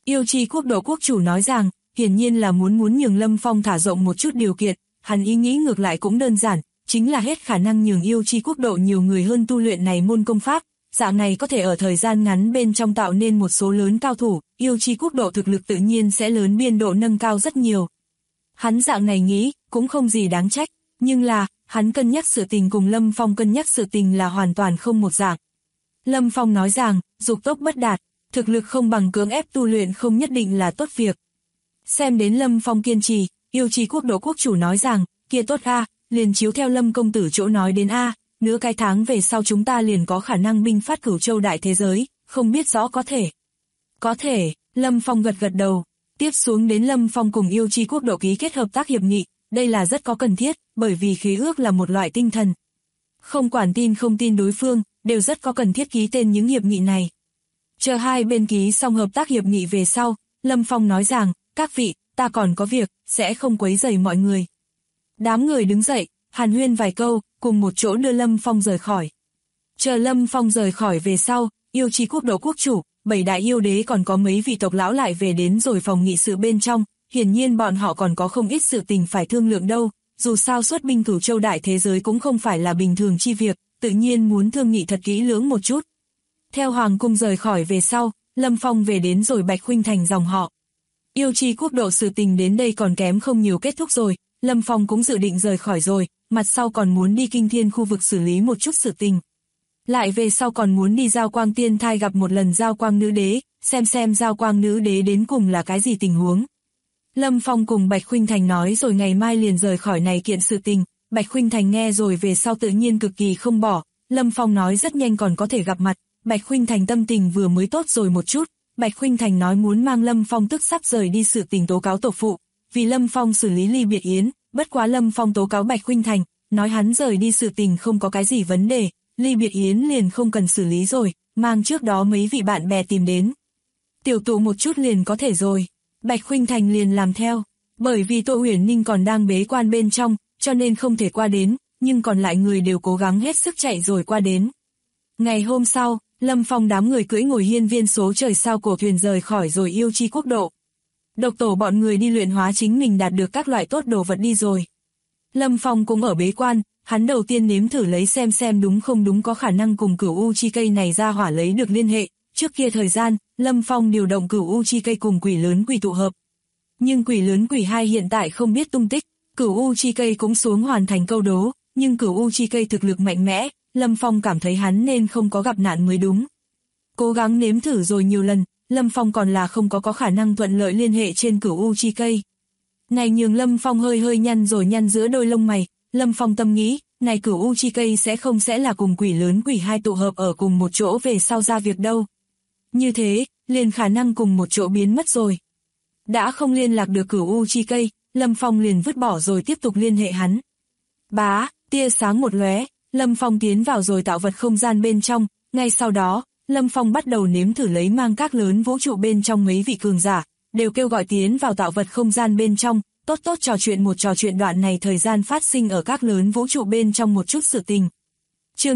Yêu Chi quốc độ quốc chủ nói rằng, hiển nhiên là muốn nhường Lâm Phong thả rộng một chút điều kiện, hắn ý nghĩ ngược lại cũng đơn giản, chính là hết khả năng nhường Yêu Chi quốc độ nhiều người hơn tu luyện này môn công pháp, dạng này có thể ở thời gian ngắn bên trong tạo nên một số lớn cao thủ, Yêu Chi quốc độ thực lực tự nhiên sẽ lớn biên độ nâng cao rất nhiều. Hắn dạng này nghĩ, cũng không gì đáng trách, nhưng là, hắn cân nhắc sự tình cùng Lâm Phong cân nhắc sự tình là hoàn toàn không một dạng. Lâm Phong nói rằng, dục tốc bất đạt, thực lực không bằng cưỡng ép tu luyện không nhất định là tốt việc. Xem đến Lâm Phong kiên trì, Yêu Chi quốc độ quốc chủ nói rằng, kia tốt a, liền chiếu theo Lâm công tử chỗ nói đến a, nửa cái tháng về sau chúng ta liền có khả năng binh phát Cửu Châu đại thế giới, không biết rõ có thể. Có thể, Lâm Phong gật gật đầu, tiếp xuống đến Lâm Phong cùng Yêu Chi quốc độ ký kết hợp tác hiệp nghị, đây là rất có cần thiết, bởi vì khế ước là một loại tinh thần. Không quản tin không tin đối phương, đều rất có cần thiết ký tên những hiệp nghị này. Chờ hai bên ký xong hợp tác hiệp nghị về sau, Lâm Phong nói rằng, các vị, ta còn có việc, sẽ không quấy rầy mọi người. Đám người đứng dậy, hàn huyên vài câu, cùng một chỗ đưa Lâm Phong rời khỏi. Chờ Lâm Phong rời khỏi về sau, Yêu Chi quốc độ quốc chủ, 7 đại yêu đế còn có mấy vị tộc lão lại về đến rồi phòng nghị sự bên trong, hiển nhiên bọn họ còn có không ít sự tình phải thương lượng đâu, dù sao xuất binh Cửu Châu đại thế giới cũng không phải là bình thường chi việc, tự nhiên muốn thương nghị thật kỹ lưỡng một chút. Theo hoàng cung rời khỏi về sau, Lâm Phong về đến rồi Bạch Khuynh Thành dòng họ. Yêu Chi quốc độ sự tình đến đây còn kém không nhiều kết thúc rồi, Lâm Phong cũng dự định rời khỏi rồi, mặt sau còn muốn đi Kinh Thiên khu vực xử lý một chút sự tình. Lại về sau còn muốn đi Giao Quang Tiên Thai gặp một lần Giao Quang Nữ Đế, xem Giao Quang Nữ Đế đến cùng là cái gì tình huống. Lâm Phong cùng Bạch Khuynh Thành nói rồi ngày mai liền rời khỏi này kiện sự tình, Bạch Khuynh Thành nghe rồi về sau tự nhiên cực kỳ không bỏ, Lâm Phong nói rất nhanh còn có thể gặp mặt, Bạch Khuynh Thành tâm tình vừa mới tốt rồi một chút, Bạch Khuynh Thành nói muốn mang Lâm Phong tức sắp rời đi sự tình tố cáo tổ phụ, vì Lâm Phong xử lý ly biệt yến, bất quá Lâm Phong tố cáo Bạch Khuynh Thành, nói hắn rời đi sự tình không có cái gì vấn đề, ly biệt yến liền không cần xử lý rồi, mang trước đó mấy vị bạn bè tìm đến. Tiểu tụ một chút liền có thể rồi, Bạch Khuynh Thành liền làm theo, bởi vì Tô Uyển Ninh còn đang bế quan bên trong, cho nên không thể qua đến, nhưng còn lại người đều cố gắng hết sức chạy rồi qua đến. Ngày hôm sau, Lâm Phong đám người cưỡi ngồi hiên viên số trời sao cổ thuyền rời khỏi rồi Yêu Chi quốc độ. Độc tổ bọn người đi luyện hóa chính mình đạt được các loại tốt đồ vật đi rồi. Lâm Phong cũng ở bế quan, hắn đầu tiên nếm thử lấy xem đúng không đúng có khả năng cùng Cửu U Chi cây này ra hỏa lấy được liên hệ. Trước kia thời gian, Lâm Phong điều động Cửu U Chi cây cùng Quỷ lớn quỷ tụ hợp. Nhưng Quỷ lớn quỷ hai hiện tại không biết tung tích, Cửu U Chi cây cũng xuống hoàn thành câu đố, nhưng Cửu U Chi cây thực lực mạnh mẽ, Lâm Phong cảm thấy hắn nên không có gặp nạn mới đúng. Cố gắng nếm thử rồi nhiều lần, Lâm Phong còn là không có khả năng thuận lợi liên hệ trên Cửu U Chi cây. Này nhường Lâm Phong hơi nhăn giữa đôi lông mày, Lâm Phong tâm nghĩ, này Cửu U Chi cây sẽ là cùng Quỷ lớn quỷ hai tụ hợp ở cùng một chỗ về sau ra việc đâu. Như thế, liền khả năng cùng một chỗ biến mất rồi. Đã không liên lạc được Cửu U Chi cây, Lâm Phong liền vứt bỏ rồi tiếp tục liên hệ hắn. Bá, tia sáng một lóe, Lâm Phong tiến vào rồi tạo vật không gian bên trong, ngay sau đó, Lâm Phong bắt đầu nếm thử lấy mang các lớn vũ trụ bên trong mấy vị cường giả, đều kêu gọi tiến vào tạo vật không gian bên trong, tốt trò chuyện đoạn này thời gian phát sinh ở các lớn vũ trụ bên trong một chút sự tình. Chương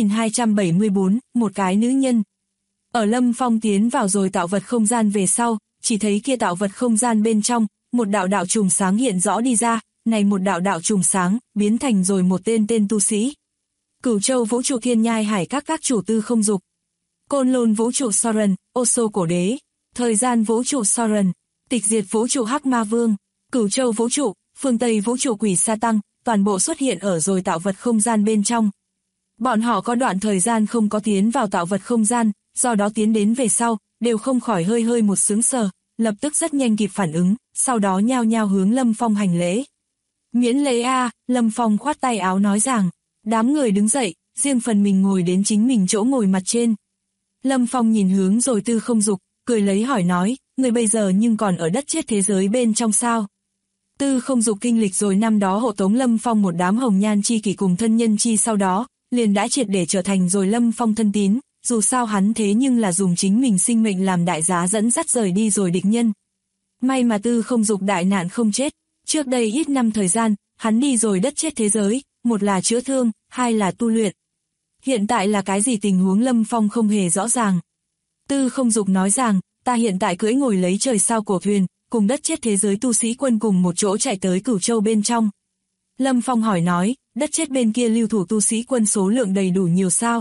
9274, một cái nữ nhân. Ở Lâm Phong tiến vào rồi tạo vật không gian về sau, chỉ thấy kia tạo vật không gian bên trong, một đạo chùm sáng hiện rõ đi ra, này một đạo chùm sáng, biến thành rồi một tên tu sĩ. Cửu Châu vũ trụ Thiên Nhai Hải các chủ Tư Không Dục, Côn Lôn vũ trụ Soren, Ô Sô cổ đế, Thời gian vũ trụ Soren, Tịch diệt vũ trụ Hắc Ma Vương, Cửu Châu vũ trụ, Phương Tây vũ trụ Quỷ Sa Tăng, toàn bộ xuất hiện ở rồi tạo vật không gian bên trong. Bọn họ có đoạn thời gian không có tiến vào tạo vật không gian, do đó tiến đến về sau, đều không khỏi hơi một sướng sờ, lập tức rất nhanh kịp phản ứng, sau đó nhao nhao hướng Lâm Phong hành lễ. Miễn lễ a, Lâm Phong khoát tay áo nói rằng, đám người đứng dậy, riêng phần mình ngồi đến chính mình chỗ ngồi mặt trên. Lâm Phong nhìn hướng rồi Tư Không Dục, cười lấy hỏi nói, người bây giờ nhưng còn ở đất chết thế giới bên trong sao? Tư Không Dục kinh lịch rồi năm đó hộ tống Lâm Phong một đám hồng nhan chi kỷ cùng thân nhân chi sau đó, liền đã triệt để trở thành rồi Lâm Phong thân tín, dù sao hắn thế nhưng là dùng chính mình sinh mệnh làm đại giá dẫn dắt rời đi rồi địch nhân. May mà Tư Không Dục đại nạn không chết, trước đây ít năm thời gian, hắn đi rồi đất chết thế giới, một là chữa thương, hai là tu luyện. Hiện tại là cái gì tình huống Lâm Phong không hề rõ ràng. Tư Không Dục nói rằng, ta hiện tại cưỡi ngồi lấy trời sao cổ thuyền, cùng đất chết thế giới tu sĩ quân cùng một chỗ chạy tới Cửu Châu bên trong. Lâm Phong hỏi nói, đất chết bên kia lưu thủ tu sĩ quân số lượng đầy đủ nhiều sao?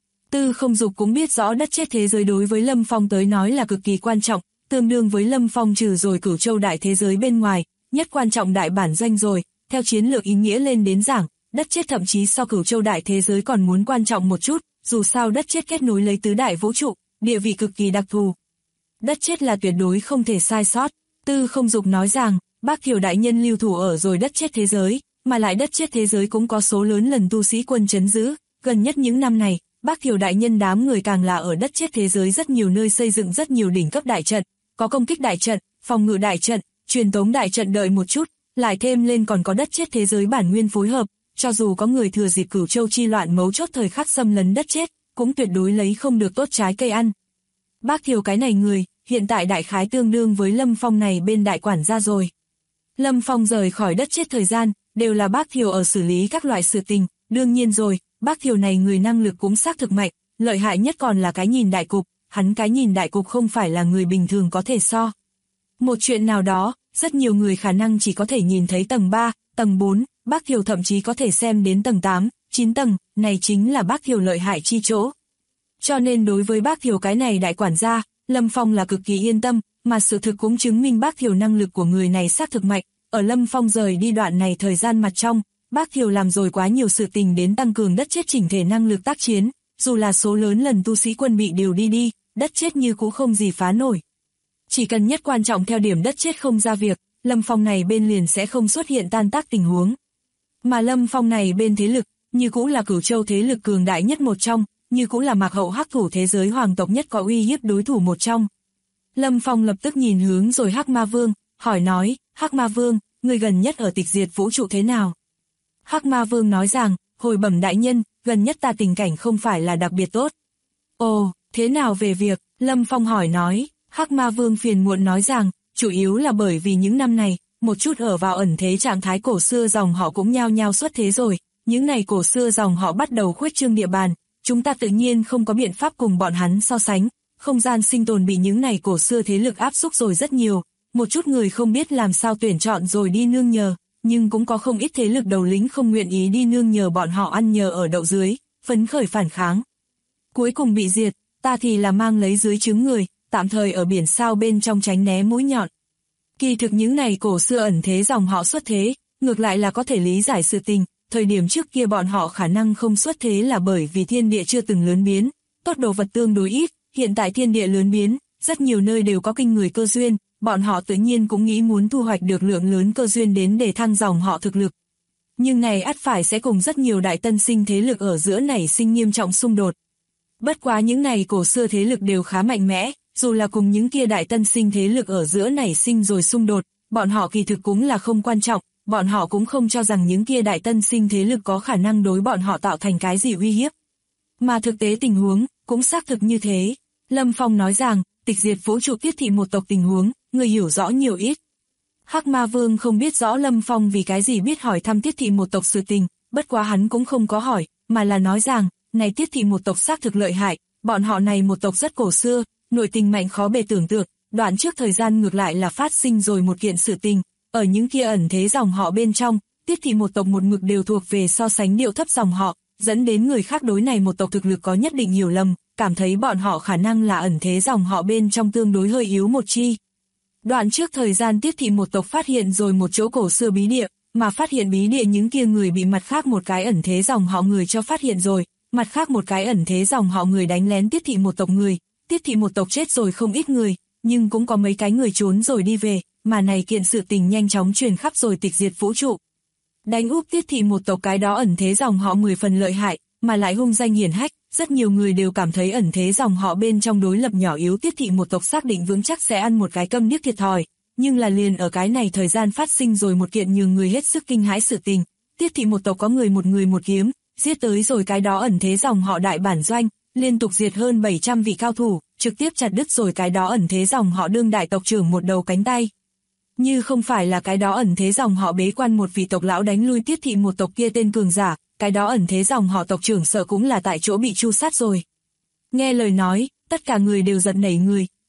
Tư Không Dục cũng biết rõ đất chết thế giới đối với Lâm Phong tới nói là cực kỳ quan trọng, tương đương với Lâm Phong trừ rồi Cửu Châu đại thế giới bên ngoài, nhất quan trọng đại bản doanh rồi, theo chiến lược ý nghĩa lên đến giảng, đất chết thậm chí so Cửu Châu đại thế giới còn muốn quan trọng một chút, dù sao đất chết kết nối lấy tứ đại vũ trụ, địa vị cực kỳ đặc thù. Đất chết là tuyệt đối không thể sai sót. Tư Không Dục nói rằng, Bác Thiều đại nhân lưu thủ ở rồi đất chết thế giới, mà lại đất chết thế giới cũng có số lớn lần tu sĩ quân trấn giữ, gần nhất những năm này, Bác Thiều đại nhân đám người càng là ở đất chết thế giới rất nhiều nơi xây dựng rất nhiều đỉnh cấp đại trận, có công kích đại trận, phòng ngự đại trận, truyền tống đại trận đợi một chút, lại thêm lên còn có đất chết thế giới bản nguyên phối hợp, cho dù có người thừa dịp Cửu Châu chi loạn mấu chốt thời khắc xâm lấn đất chết, cũng tuyệt đối lấy không được tốt trái cây ăn. Bác Thiều cái này người, hiện tại đại khái tương đương với Lâm Phong này bên đại quản gia rồi. Lâm Phong rời khỏi đất chết thời gian, đều là Bác Thiều ở xử lý các loại sự tình, đương nhiên rồi, Bác Thiều này người năng lực cũng xác thực mạnh, lợi hại nhất còn là cái nhìn đại cục, hắn cái nhìn đại cục không phải là người bình thường có thể so. Một chuyện nào đó, rất nhiều người khả năng chỉ có thể nhìn thấy tầng 3, tầng 4, Bác Thiều thậm chí có thể xem đến tầng 8, 9 tầng, này chính là Bác Thiều lợi hại chi chỗ. Cho nên đối với Bác Thiều cái này đại quản gia, Lâm Phong là cực kỳ yên tâm, mà sự thực cũng chứng minh Bác Thiều năng lực của người này xác thực mạnh, ở Lâm Phong rời đi đoạn này thời gian mặt trong, Bác Thiều làm rồi quá nhiều sự tình đến tăng cường đất chết chỉnh thể năng lực tác chiến, dù là số lớn lần tu sĩ quân bị điều đi, đất chết như cũng không gì phá nổi. Chỉ cần nhất quan trọng theo điểm đất chết không ra việc, Lâm Phong này bên liền sẽ không xuất hiện tan tác tình huống. Mà Lâm Phong này bên thế lực, như cũng là Cửu Châu thế lực cường đại nhất một trong, như cũng là Mạc Hậu Hắc thủ thế giới hoàng tộc nhất có uy hiếp đối thủ một trong. Lâm Phong lập tức nhìn hướng rồi Hắc Ma Vương, hỏi nói, Hắc Ma Vương, người gần nhất ở tịch diệt vũ trụ thế nào? Hắc Ma Vương nói rằng, hồi bẩm đại nhân, gần nhất ta tình cảnh không phải là đặc biệt tốt. Ồ, thế nào về việc? Lâm Phong hỏi nói, Hắc Ma Vương phiền muộn nói rằng, chủ yếu là bởi vì những năm này, một chút ở vào ẩn thế trạng thái cổ xưa dòng họ cũng nhao nhao xuất thế rồi, những này cổ xưa dòng họ bắt đầu khuếch trương địa bàn, chúng ta tự nhiên không có biện pháp cùng bọn hắn so sánh, không gian sinh tồn bị những này cổ xưa thế lực áp xúc rồi rất nhiều, một chút người không biết làm sao tuyển chọn rồi đi nương nhờ, nhưng cũng có không ít thế lực đầu lĩnh không nguyện ý đi nương nhờ bọn họ ăn nhờ ở đậu dưới, phấn khởi phản kháng. Cuối cùng bị diệt, ta thì là mang lấy dưới trướng người, tạm thời ở biển sao bên trong tránh né mũi nhọn. Kỳ thực những này cổ xưa ẩn thế dòng họ xuất thế, ngược lại là có thể lý giải sự tình, thời điểm trước kia bọn họ khả năng không xuất thế là bởi vì thiên địa chưa từng lớn biến, tốt đồ vật tương đối ít, hiện tại thiên địa lớn biến, rất nhiều nơi đều có kinh người cơ duyên, bọn họ tự nhiên cũng nghĩ muốn thu hoạch được lượng lớn cơ duyên đến để thăng dòng họ thực lực. Nhưng này ắt phải sẽ cùng rất nhiều đại tân sinh thế lực ở giữa nảy sinh nghiêm trọng xung đột. Bất quá những này cổ xưa thế lực đều khá mạnh mẽ, dù là cùng những kia đại tân sinh thế lực ở giữa nảy sinh rồi xung đột, bọn họ kỳ thực cũng là không quan trọng, bọn họ cũng không cho rằng những kia đại tân sinh thế lực có khả năng đối bọn họ tạo thành cái gì uy hiếp. Mà thực tế tình huống, cũng xác thực như thế. Lâm Phong nói rằng, tịch diệt vũ trụ tiết thị một tộc tình huống, người hiểu rõ nhiều ít. Hắc Ma Vương không biết rõ Lâm Phong vì cái gì biết hỏi thăm tiết thị một tộc sự tình, bất quá hắn cũng không có hỏi, mà là nói rằng, này tiết thị một tộc xác thực lợi hại, bọn họ này một tộc rất cổ xưa, nội tình mạnh khó bề tưởng tượng, đoạn trước thời gian ngược lại là phát sinh rồi một kiện sự tình, ở những kia ẩn thế dòng họ bên trong, tiết thị một tộc một mực đều thuộc về so sánh điệu thấp dòng họ, dẫn đến người khác đối này một tộc thực lực có nhất định hiểu lầm, cảm thấy bọn họ khả năng là ẩn thế dòng họ bên trong tương đối hơi yếu một chi. Đoạn trước thời gian tiết thị một tộc phát hiện rồi một chỗ cổ xưa bí địa, mà phát hiện bí địa những kia người bị mặt khác một cái ẩn thế dòng họ người cho phát hiện rồi, mặt khác một cái ẩn thế dòng họ người đánh lén tiết thị một tộc người, tiết thị một tộc chết rồi không ít người, nhưng cũng có mấy cái người trốn rồi đi về, mà này kiện sự tình nhanh chóng truyền khắp rồi tịch diệt vũ trụ. Đánh úp tiết thị một tộc cái đó ẩn thế dòng họ 10 phần lợi hại, mà lại hung danh hiển hách, rất nhiều người đều cảm thấy ẩn thế dòng họ bên trong đối lập nhỏ yếu tiết thị một tộc xác định vững chắc sẽ ăn một cái câm điếc thiệt thòi, nhưng là liền ở cái này thời gian phát sinh rồi một kiện nhường người hết sức kinh hãi sự tình, tiết thị một tộc có người một kiếm, giết tới rồi cái đó ẩn thế dòng họ đại bản doanh, liên tục diệt hơn 700 vị cao thủ, trực tiếp chặt đứt rồi cái đó ẩn thế dòng họ đương đại tộc trưởng một đầu cánh tay. Như không phải là cái đó ẩn thế dòng họ bế quan một vị tộc lão đánh lui tiết thị một tộc kia tên cường giả, cái đó ẩn thế dòng họ tộc trưởng sợ cũng là tại chỗ bị tru sát rồi. Nghe lời nói, tất cả người đều giật nảy người,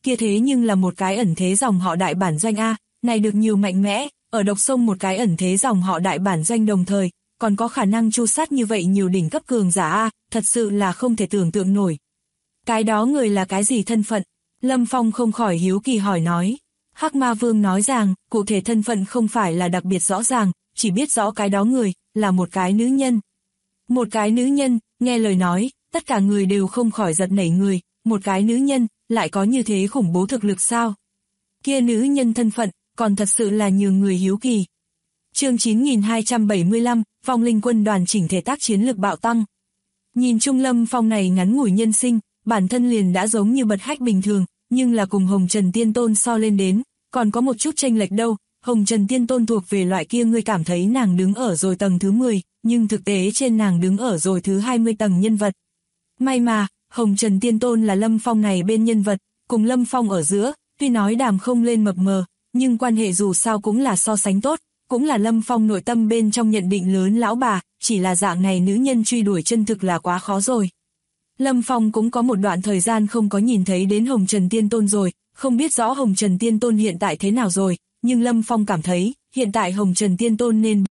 kia thế nhưng là một cái ẩn thế dòng họ đại bản doanh a, này được nhiều mạnh mẽ, ở độc sông một cái ẩn thế dòng họ đại bản doanh đồng thời, còn có khả năng chu sát như vậy nhiều đỉnh cấp cường giả a, thật sự là không thể tưởng tượng nổi. Cái đó người là cái gì thân phận? Lâm Phong không khỏi hiếu kỳ hỏi nói. Hắc Ma Vương nói rằng, cụ thể thân phận không phải là đặc biệt rõ ràng, chỉ biết rõ cái đó người, là một cái nữ nhân. Một cái nữ nhân, nghe lời nói, tất cả người đều không khỏi giật nảy người, một cái nữ nhân, lại có như thế khủng bố thực lực sao? Kia nữ nhân thân phận, còn thật sự là nhiều người hiếu kỳ. Chương 9275, Vong Linh quân đoàn chỉnh thể tác chiến lực bạo tăng. Nhìn chung Lâm Phong này ngắn ngủi nhân sinh, bản thân liền đã giống như bật hách bình thường, nhưng là cùng Hồng Trần Tiên Tôn so lên đến, còn có một chút chênh lệch đâu. Hồng Trần Tiên Tôn thuộc về loại kia ngươi cảm thấy nàng đứng ở rồi tầng thứ 10, nhưng thực tế trên nàng đứng ở rồi thứ 20 tầng nhân vật. May mà, Hồng Trần Tiên Tôn là Lâm Phong này bên nhân vật, cùng Lâm Phong ở giữa, tuy nói đàm không lên mập mờ, nhưng quan hệ dù sao cũng là so sánh tốt, cũng là Lâm Phong nội tâm bên trong nhận định lớn lão bà, chỉ là dạng này nữ nhân truy đuổi chân thực là quá khó rồi. Lâm Phong cũng có một đoạn thời gian không có nhìn thấy đến Hồng Trần Tiên Tôn rồi, không biết rõ Hồng Trần Tiên Tôn hiện tại thế nào rồi, nhưng Lâm Phong cảm thấy, hiện tại Hồng Trần Tiên Tôn nên...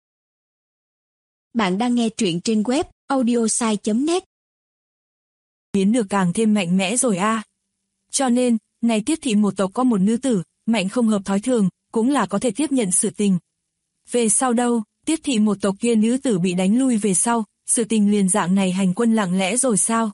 Bạn đang nghe truyện trên web audiosai.net. Biến được càng thêm mạnh mẽ rồi a. Cho nên, này Tiết thị một tộc có một nữ tử, mạnh không hợp thói thường, cũng là có thể tiếp nhận sự tình. Về sau đâu, Tiết thị một tộc kia nữ tử bị đánh lui về sau, sự tình liền dạng này hành quân lặng lẽ rồi sao?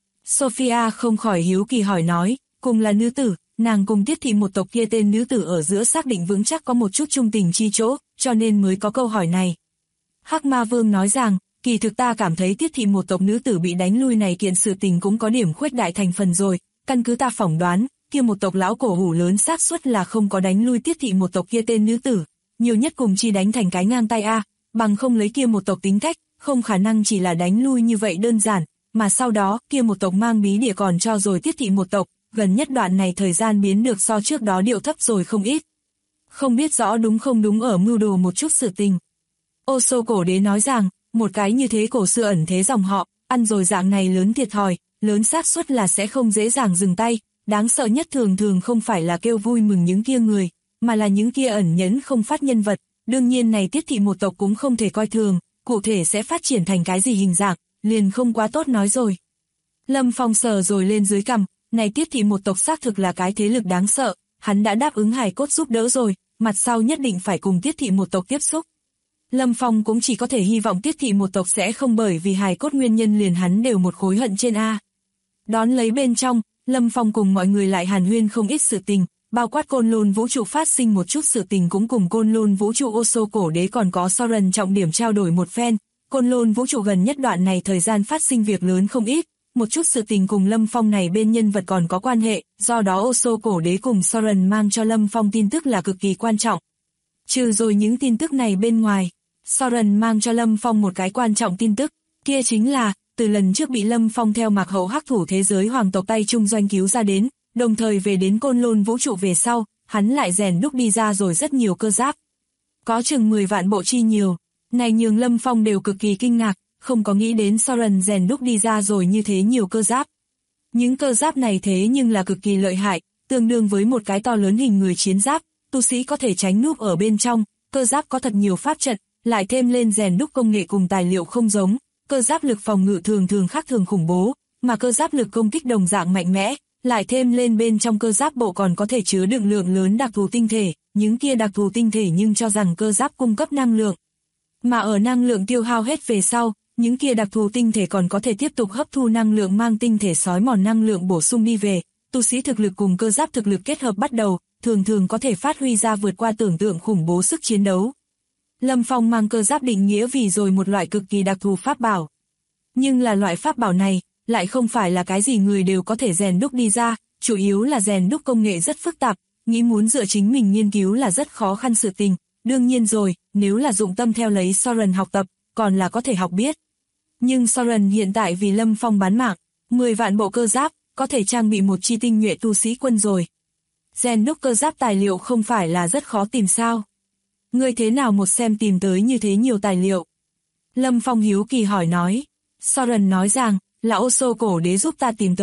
Sophia không khỏi hiếu kỳ hỏi nói, cùng là nữ tử, nàng cùng Tiết thị một tộc kia tên nữ tử ở giữa xác định vững chắc có một chút trung tình chi chỗ, cho nên mới có câu hỏi này. Hắc Ma Vương nói rằng, kỳ thực ta cảm thấy Tiết thị một tộc nữ tử bị đánh lui này kiện sự tình cũng có điểm khuếch đại thành phần rồi, căn cứ ta phỏng đoán, kia một tộc lão cổ hủ lớn xác suất là không có đánh lui Tiết thị một tộc kia tên nữ tử, nhiều nhất cùng chi đánh thành cái ngang tay a, bằng không lấy kia một tộc tính cách, không khả năng chỉ là đánh lui như vậy đơn giản, mà sau đó kia một tộc mang bí địa còn cho rồi Tiết thị một tộc, gần nhất đoạn này thời gian biến được so trước đó điệu thấp rồi không ít. Không biết rõ đúng không đúng ở mưu đồ một chút sự tình. Ô Sô Cổ Đế nói rằng, một cái như thế cổ xưa ẩn thế dòng họ, ăn rồi dạng này lớn thiệt thòi, lớn xác suất là sẽ không dễ dàng dừng tay, đáng sợ nhất thường thường không phải là kêu vui mừng những kia người, mà là những kia ẩn nhẫn không phát nhân vật, đương nhiên này Tiết thị một tộc cũng không thể coi thường, cụ thể sẽ phát triển thành cái gì hình dạng, liền không quá tốt nói rồi. Lâm Phong sờ rồi lên dưới cằm, này Tiết thị một tộc xác thực là cái thế lực đáng sợ, hắn đã đáp ứng hài cốt giúp đỡ rồi, mặt sau nhất định phải cùng Tiết thị một tộc tiếp xúc. Lâm Phong cũng chỉ có thể hy vọng Tiết thị một tộc sẽ không bởi vì hài cốt nguyên nhân liền hắn đều một khối hận trên A. Đón lấy bên trong, Lâm Phong cùng mọi người lại hàn huyên không ít sự tình, bao quát Côn Lôn vũ trụ phát sinh một chút sự tình cũng cùng Côn Lôn vũ trụ Ô Sô Cổ Đế còn có Soren trọng điểm trao đổi một phen. Côn Lôn vũ trụ gần nhất đoạn này thời gian phát sinh việc lớn không ít, một chút sự tình cùng Lâm Phong này bên nhân vật còn có quan hệ, do đó Ô Sô Cổ Đế cùng Soren mang cho Lâm Phong tin tức là cực kỳ quan trọng. Trừ rồi những tin tức này bên ngoài, Soren mang cho Lâm Phong một cái quan trọng tin tức, kia chính là, từ lần trước bị Lâm Phong theo Mạc Hậu hắc thủ thế giới hoàng tộc tay trung doanh cứu ra đến, đồng thời về đến Côn Lôn vũ trụ về sau, hắn lại rèn đúc đi ra rồi rất nhiều cơ giáp. Có chừng 10 vạn bộ chi nhiều, này nhường Lâm Phong đều cực kỳ kinh ngạc, không có nghĩ đến Soren rèn đúc đi ra rồi như thế nhiều cơ giáp. Những cơ giáp này thế nhưng là cực kỳ lợi hại, tương đương với một cái to lớn hình người chiến giáp, tu sĩ có thể tránh núp ở bên trong, cơ giáp có thật nhiều pháp trận, lại thêm lên rèn đúc công nghệ cùng tài liệu không giống, cơ giáp lực phòng ngự thường thường khác thường khủng bố, mà cơ giáp lực công kích đồng dạng mạnh mẽ, lại thêm lên bên trong cơ giáp bộ còn có thể chứa đựng lượng lớn đặc thù tinh thể, những kia đặc thù tinh thể nhưng cho rằng cơ giáp cung cấp năng lượng. Mà ở năng lượng tiêu hao hết về sau, những kia đặc thù tinh thể còn có thể tiếp tục hấp thu năng lượng mang tinh thể sói mòn năng lượng bổ sung đi về, tu sĩ thực lực cùng cơ giáp thực lực kết hợp bắt đầu, thường thường có thể phát huy ra vượt qua tưởng tượng khủng bố sức chiến đấu. Lâm Phong mang cơ giáp định nghĩa vì rồi một loại cực kỳ đặc thù pháp bảo. Nhưng là loại pháp bảo này, lại không phải là cái gì người đều có thể rèn đúc đi ra, chủ yếu là rèn đúc công nghệ rất phức tạp, nghĩ muốn dựa chính mình nghiên cứu là rất khó khăn sự tình, đương nhiên rồi, nếu là dụng tâm theo lấy Soren học tập, còn là có thể học biết. Nhưng Soren hiện tại vì Lâm Phong bán mạng, 10 vạn bộ cơ giáp, có thể trang bị một chi tinh nhuệ tu sĩ quân rồi. Rèn đúc cơ giáp tài liệu không phải là rất khó tìm sao? Ngươi thế nào một xem tìm tới như thế nhiều tài liệu? Lâm Phong hiếu kỳ hỏi nói. Soren nói rằng, là Ô Sô Cổ Đế giúp ta tìm tới,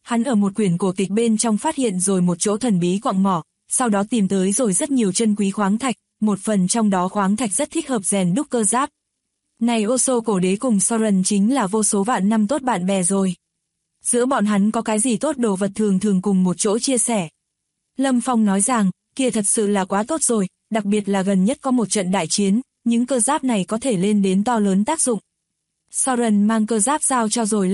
hắn ở một quyển cổ tịch bên trong phát hiện rồi một chỗ thần bí quặng mỏ, sau đó tìm tới rồi rất nhiều chân quý khoáng thạch, một phần trong đó khoáng thạch rất thích hợp rèn đúc cơ giáp. Này Oso cổ đế cùng Soren chính là vô số vạn năm tốt bạn bè rồi. Giữa bọn hắn có cái gì tốt đồ vật thường thường cùng một chỗ chia sẻ. Lâm Phong nói rằng, kia thật sự là quá tốt rồi, đặc biệt là gần nhất có một trận đại chiến, những cơ giáp này có thể lên đến to lớn tác dụng. Soren mang cơ giáp giao cho rồi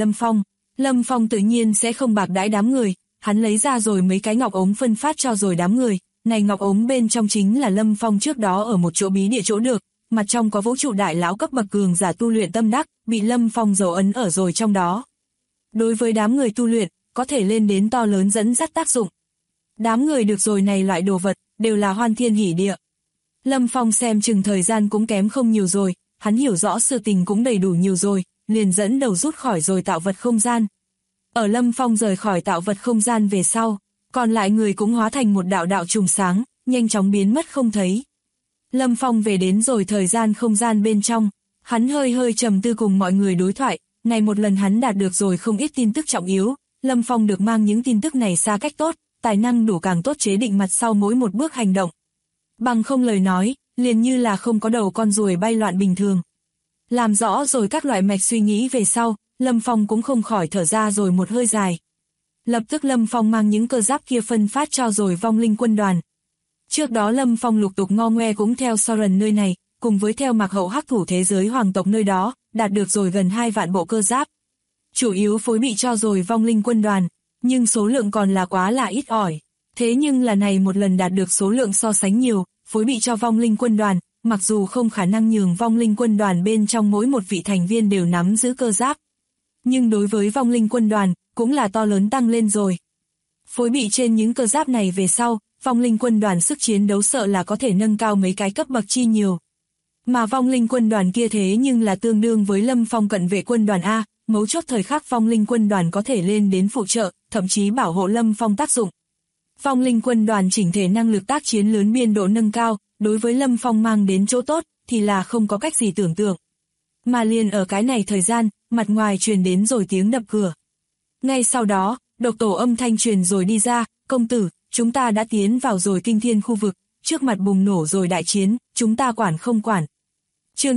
Lâm Phong tự nhiên sẽ không bạc đãi đám người, hắn lấy ra rồi mấy cái ngọc ống phân phát cho rồi đám người, này ngọc ống bên trong chính là Lâm Phong trước đó ở một chỗ bí địa chỗ được, mặt trong có vũ trụ đại lão cấp bậc cường giả tu luyện tâm đắc, bị Lâm Phong dấu ấn ở rồi trong đó. Đối với đám người tu luyện, có thể lên đến to lớn dẫn dắt tác dụng. Đám người được rồi này loại đồ vật, đều là hoan thiên hỉ địa. Lâm Phong xem chừng thời gian cũng kém không nhiều rồi, hắn hiểu rõ sự tình cũng đầy đủ nhiều rồi, liền dẫn đầu rút khỏi rồi tạo vật không gian. Ở Lâm Phong rời khỏi tạo vật không gian về sau, còn lại người cũng hóa thành một đạo đạo chùm sáng, nhanh chóng biến mất không thấy. Lâm Phong về đến rồi thời gian không gian bên trong, hắn hơi trầm tư cùng mọi người đối thoại, này một lần hắn đạt được rồi không ít tin tức trọng yếu, Lâm Phong được mang những tin tức này xa cách tốt, tài năng đủ càng tốt chế định mặt sau mỗi một bước hành động. Bằng không lời nói, liền như là không có đầu con ruồi bay loạn bình thường. Làm rõ rồi các loại mạch suy nghĩ về sau, Lâm Phong cũng không khỏi thở ra rồi một hơi dài. Lập tức Lâm Phong mang những cơ giáp kia phân phát cho rồi vong linh quân đoàn. Trước đó Lâm Phong lục tục ngo ngoe cũng theo Soren nơi này, cùng với theo Mạc Hậu hắc thủ thế giới hoàng tộc nơi đó, đạt được rồi gần 2 vạn bộ cơ giáp. Chủ yếu phối bị cho rồi vong linh quân đoàn, nhưng số lượng còn là quá là ít ỏi. Thế nhưng là này một lần đạt được số lượng so sánh nhiều, phối bị cho vong linh quân đoàn, mặc dù không khả năng nhường vong linh quân đoàn bên trong mỗi một vị thành viên đều nắm giữ cơ giáp. Nhưng đối với vong linh quân đoàn, cũng là to lớn tăng lên rồi. Phối bị trên những cơ giáp này về sau, vong linh quân đoàn sức chiến đấu sợ là có thể nâng cao mấy cái cấp bậc chi nhiều. Mà vong linh quân đoàn kia thế nhưng là tương đương với Lâm Phong cận vệ quân đoàn A, mấu chốt thời khắc vong linh quân đoàn có thể lên đến phụ trợ, thậm chí bảo hộ Lâm Phong tác dụng. Vong linh quân đoàn chỉnh thể năng lực tác chiến lớn biên độ nâng cao, đối với Lâm Phong mang đến chỗ tốt, thì là không có cách gì tưởng tượng. Mà liền ở cái này thời gian, mặt ngoài truyền đến rồi tiếng đập cửa. Ngay sau đó, độc tổ âm thanh truyền rồi đi ra, công tử, chúng ta đã tiến vào rồi kinh thiên khu vực, trước mặt bùng nổ rồi đại chiến, chúng ta quản không quản. Chương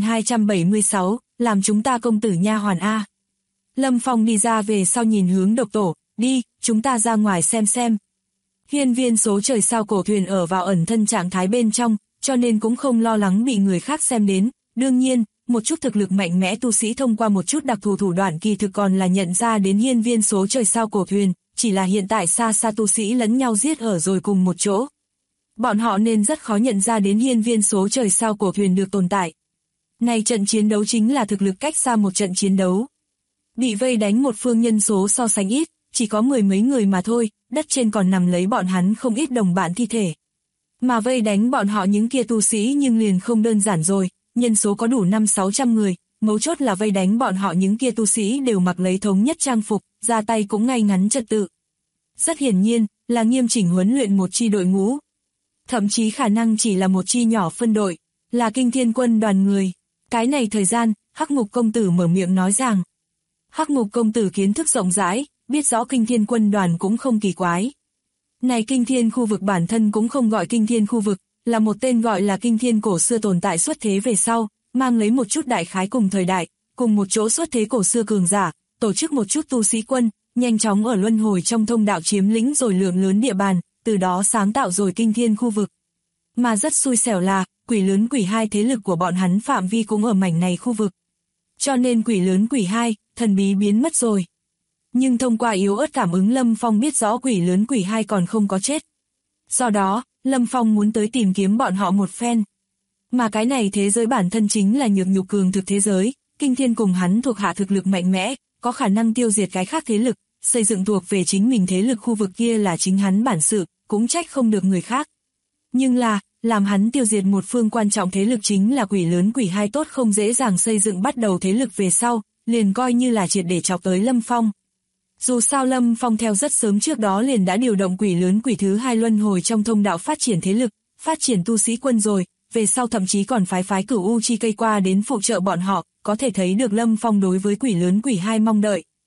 9276, làm chúng ta công tử nha hoàn A. Lâm Phong đi ra về sau nhìn hướng độc tổ, đi, chúng ta ra ngoài xem. Hiên viên số trời sao cổ thuyền ở vào ẩn thân trạng thái bên trong, cho nên cũng không lo lắng bị người khác xem đến. Đương nhiên, một chút thực lực mạnh mẽ tu sĩ thông qua một chút đặc thù thủ đoạn kỳ thực còn là nhận ra đến hiên viên số trời sao cổ thuyền, chỉ là hiện tại xa tu sĩ lẫn nhau giết ở rồi cùng một chỗ. Bọn họ nên rất khó nhận ra đến hiên viên số trời sao cổ thuyền được tồn tại. Này trận chiến đấu chính là thực lực cách xa một trận chiến đấu. Bị vây đánh một phương nhân số so sánh ít, chỉ có 10 mấy người mà thôi, đất trên còn nằm lấy bọn hắn không ít đồng bạn thi thể. Mà vây đánh bọn họ những kia tu sĩ nhưng liền không đơn giản rồi, nhân số có đủ 500-600 người, mấu chốt là vây đánh bọn họ những kia tu sĩ đều mặc lấy thống nhất trang phục, ra tay cũng ngay ngắn trật tự. Rất hiển nhiên, là nghiêm chỉnh huấn luyện một chi đội ngũ. Thậm chí khả năng chỉ là một chi nhỏ phân đội, là kinh thiên quân đoàn người. Cái này thời gian, Hắc Ngục công tử mở miệng nói rằng. Hắc Ngục công tử kiến thức rộng rãi, biết rõ kinh thiên quân đoàn cũng không kỳ quái. Này kinh thiên khu vực bản thân cũng không gọi kinh thiên khu vực, là một tên gọi là kinh thiên cổ xưa tồn tại xuất thế về sau, mang lấy một chút đại khái cùng thời đại, cùng một chỗ xuất thế cổ xưa cường giả, tổ chức một chút tu sĩ quân, nhanh chóng ở luân hồi trong thông đạo chiếm lĩnh rồi lượng lớn địa bàn, từ đó sáng tạo rồi kinh thiên khu vực. Mà rất xui xẻo là, quỷ lớn quỷ hai thế lực của bọn hắn phạm vi cũng ở mảnh này khu vực. Cho nên quỷ lớn quỷ hai, thần bí biến mất rồi. Nhưng thông qua yếu ớt cảm ứng Lâm Phong biết rõ quỷ lớn quỷ hai còn không có chết. Do đó, Lâm Phong muốn tới tìm kiếm bọn họ một phen. Mà cái này thế giới bản thân chính là nhược nhục cường thực thế giới, kinh thiên cùng hắn thuộc hạ thực lực mạnh mẽ, có khả năng tiêu diệt cái khác thế lực, xây dựng thuộc về chính mình thế lực khu vực kia là chính hắn bản sự, cũng trách không được người khác. Nhưng là, làm hắn tiêu diệt một phương quan trọng thế lực chính là quỷ lớn quỷ hai tốt không dễ dàng xây dựng bắt đầu thế lực về sau, liền coi như là triệt để chọc tới Lâm Phong. Dù sao Lâm Phong theo rất sớm trước đó liền đã điều động quỷ lớn quỷ thứ hai luân hồi trong thông đạo phát triển thế lực, phát triển tu sĩ quân rồi, về sau thậm chí còn phái Cửu U Chi cây qua đến phụ trợ bọn họ, có thể thấy được Lâm Phong đối với quỷ lớn quỷ hai mong đợi.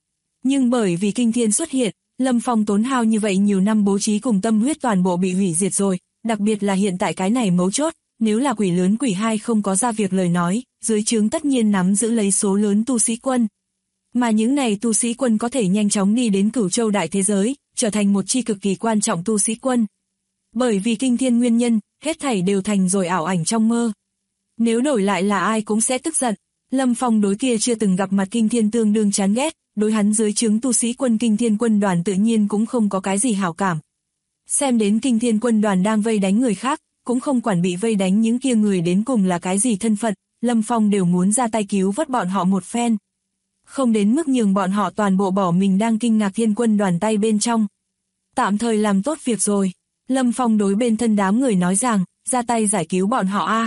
Nhưng bởi vì kinh thiên xuất hiện, Lâm Phong tốn hao như vậy nhiều năm bố trí cùng tâm huyết toàn bộ bị hủy diệt rồi, đặc biệt là hiện tại cái này mấu chốt, nếu là quỷ lớn quỷ hai không có ra việc lời nói, dưới trướng tất nhiên nắm giữ lấy số lớn tu sĩ quân. Mà những này tu sĩ quân có thể nhanh chóng đi đến Cửu Châu đại thế giới, trở thành một chi cực kỳ quan trọng tu sĩ quân. Bởi vì kinh thiên nguyên nhân, hết thảy đều thành rồi ảo ảnh trong mơ. Nếu đổi lại là ai cũng sẽ tức giận. Lâm Phong đối kia chưa từng gặp mặt kinh thiên tương đương chán ghét, đối hắn dưới trướng tu sĩ quân kinh thiên quân đoàn tự nhiên cũng không có cái gì hảo cảm. Xem đến kinh thiên quân đoàn đang vây đánh người khác, cũng không quản bị vây đánh những kia người đến cùng là cái gì thân phận, Lâm Phong đều muốn ra tay cứu vớt bọn họ một phen. Không đến mức nhường bọn họ toàn bộ bỏ mình đang kinh ngạc thiên quân đoàn tay bên trong. Tạm thời làm tốt việc rồi. Lâm Phong đối bên thân đám người nói rằng, ra tay giải cứu bọn họ a.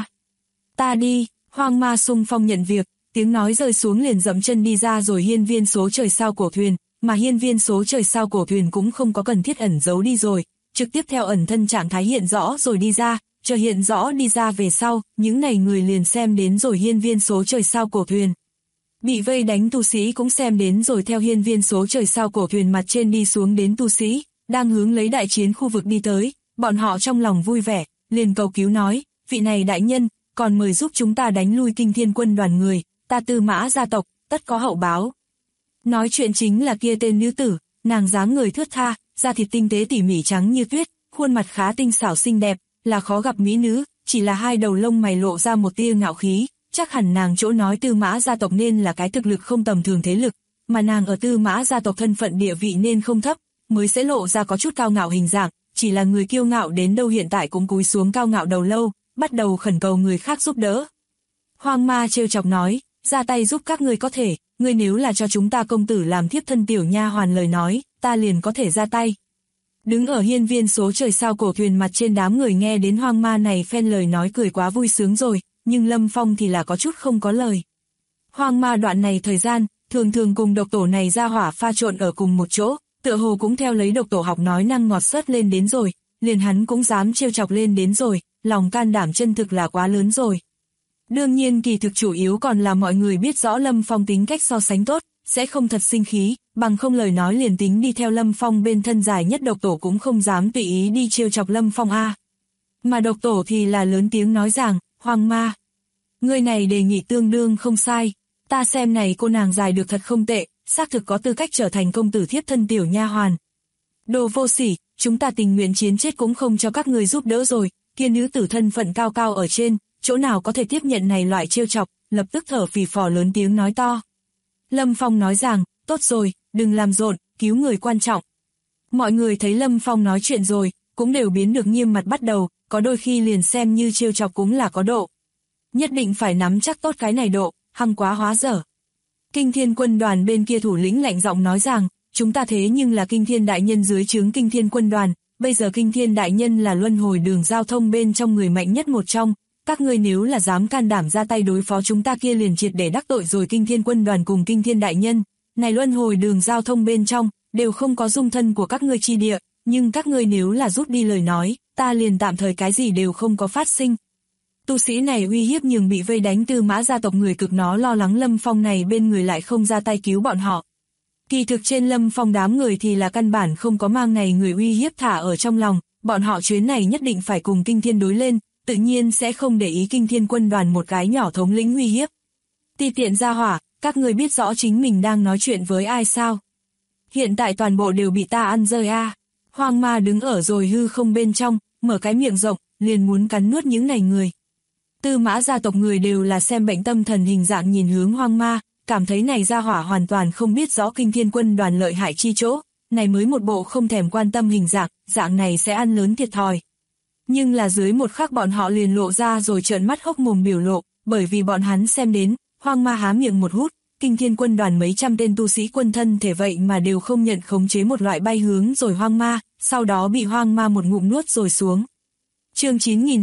Ta đi, Hoang Ma xung phong nhận việc, tiếng nói rơi xuống liền dậm chân đi ra rồi hiên viên số trời sao cổ thuyền, mà hiên viên số trời sao cổ thuyền cũng không có cần thiết ẩn giấu đi rồi, trực tiếp theo ẩn thân trạng thái hiện rõ rồi đi ra, chờ hiện rõ đi ra về sau, những này người liền xem đến rồi hiên viên số trời sao cổ thuyền. Bị vây đánh tu sĩ cũng xem đến rồi theo hiên viên số trời sao cổ thuyền mặt trên đi xuống đến tu sĩ, đang hướng lấy đại chiến khu vực đi tới, bọn họ trong lòng vui vẻ, liền cầu cứu nói, vị này đại nhân, còn mời giúp chúng ta đánh lui kinh thiên quân đoàn người, ta Tư Mã gia tộc, tất có hậu báo. Nói chuyện chính là kia tên nữ tử, nàng dáng người thướt tha, da thịt tinh tế tỉ mỉ trắng như tuyết, khuôn mặt khá tinh xảo xinh đẹp, là khó gặp mỹ nữ, chỉ là hai đầu lông mày lộ ra một tia ngạo khí, chắc hẳn nàng chỗ nói Tư Mã gia tộc nên là cái thực lực không tầm thường thế lực, mà nàng ở Tư Mã gia tộc thân phận địa vị nên không thấp, mới sẽ lộ ra có chút cao ngạo hình dạng, chỉ là người kiêu ngạo đến đâu hiện tại cũng cúi xuống cao ngạo đầu lâu, bắt đầu khẩn cầu người khác giúp đỡ. Hoang Ma trêu chọc nói, ra tay giúp các ngươi có thể, ngươi nếu là cho chúng ta công tử làm thiếp thân tiểu nha hoàn lời nói, ta liền có thể ra tay. Đứng ở hiên viên số trời sao cổ thuyền mặt trên đám người nghe đến Hoang Ma này phen lời nói cười quá vui sướng rồi, nhưng Lâm Phong thì là có chút không có lời. Hoang Ma đoạn này thời gian, thường thường cùng độc tổ này ra hỏa pha trộn ở cùng một chỗ, tựa hồ cũng theo lấy độc tổ học nói năng ngọt sớt lên đến rồi, liền hắn cũng dám trêu chọc lên đến rồi, lòng can đảm chân thực là quá lớn rồi. Đương nhiên kỳ thực chủ yếu còn là mọi người biết rõ Lâm Phong tính cách so sánh tốt, sẽ không thật sinh khí, bằng không lời nói liền tính đi theo Lâm Phong bên thân dài nhất độc tổ cũng không dám tùy ý đi trêu chọc Lâm Phong a. Mà độc tổ thì là lớn tiếng nói rằng, Hoang Ma, người này đề nghị tương đương không sai, ta xem này cô nàng dài được thật không tệ, xác thực có tư cách trở thành công tử thiếp thân tiểu nha hoàn. Đồ vô sỉ, chúng ta tình nguyện chiến chết cũng không cho các người giúp đỡ rồi, kia nữ tử thân phận cao cao ở trên, chỗ nào có thể tiếp nhận này loại trêu chọc, lập tức thở phì phò lớn tiếng nói to. Lâm Phong nói rằng, tốt rồi, đừng làm rộn, cứu người quan trọng. Mọi người thấy Lâm Phong nói chuyện rồi, cũng đều biến được nghiêm mặt bắt đầu, có đôi khi liền xem như trêu chọc cũng là có độ. Nhất định phải nắm chắc tốt cái này độ, hăng quá hóa dở. Kinh thiên quân đoàn bên kia thủ lĩnh lạnh giọng nói rằng, chúng ta thế nhưng là kinh thiên đại nhân dưới trướng kinh thiên quân đoàn, bây giờ kinh thiên đại nhân là luân hồi đường giao thông bên trong người mạnh nhất một trong, các ngươi nếu là dám can đảm ra tay đối phó chúng ta kia liền triệt để đắc tội rồi kinh thiên quân đoàn cùng kinh thiên đại nhân, này luân hồi đường giao thông bên trong, đều không có dung thân của các ngươi chi địa, nhưng các ngươi nếu là rút đi lời nói, ta liền tạm thời cái gì đều không có phát sinh. Tu sĩ này uy hiếp nhường bị vây đánh Tư Mã gia tộc người cực nó lo lắng Lâm Phong này bên người lại không ra tay cứu bọn họ. Kỳ thực trên Lâm Phong đám người thì là căn bản không có mang này người uy hiếp thả ở trong lòng, bọn họ chuyến này nhất định phải cùng kinh thiên đối lên, tự nhiên sẽ không để ý kinh thiên quân đoàn một cái nhỏ thống lĩnh uy hiếp. Ti tiện gia hỏa, các người biết rõ chính mình đang nói chuyện với ai sao? Hiện tại toàn bộ đều bị ta ăn rơi a. Hoang Ma đứng ở rồi hư không bên trong, mở cái miệng rộng, liền muốn cắn nuốt những này người. Tư Mã gia tộc người đều là xem bệnh tâm thần hình dạng nhìn hướng Hoang Ma, cảm thấy này gia hỏa hoàn toàn không biết rõ kinh thiên quân đoàn lợi hại chi chỗ, này mới một bộ không thèm quan tâm hình dạng này sẽ ăn lớn thiệt thòi. Nhưng là dưới một khắc bọn họ liền lộ ra rồi trợn mắt hốc mồm biểu lộ, bởi vì bọn hắn xem đến, Hoang Ma há miệng một hút, kinh thiên quân đoàn mấy trăm tên tu sĩ quân thân thể vậy mà đều không nhận khống chế một loại bay hướng rồi Hoang Ma, sau đó bị Hoang Ma một ngụm nuốt rồi xuống. Chương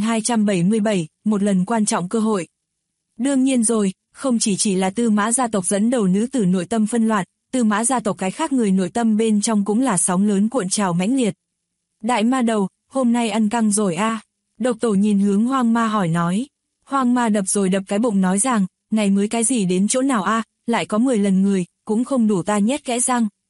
9277, một lần quan trọng cơ hội. Đương nhiên rồi, không chỉ là Tư Mã gia tộc dẫn đầu nữ tử nội tâm phân loạn, Tư Mã gia tộc cái khác người nội tâm bên trong cũng là sóng lớn cuộn trào mãnh liệt. Đại ma đầu, hôm nay ăn căng rồi a. Độc tổ nhìn hướng Hoang Ma hỏi nói. Hoang Ma đập rồi đập cái bụng nói rằng, này mới cái gì đến chỗ nào a, lại có 10 lần người, cũng không đủ ta nhét kẽ răng.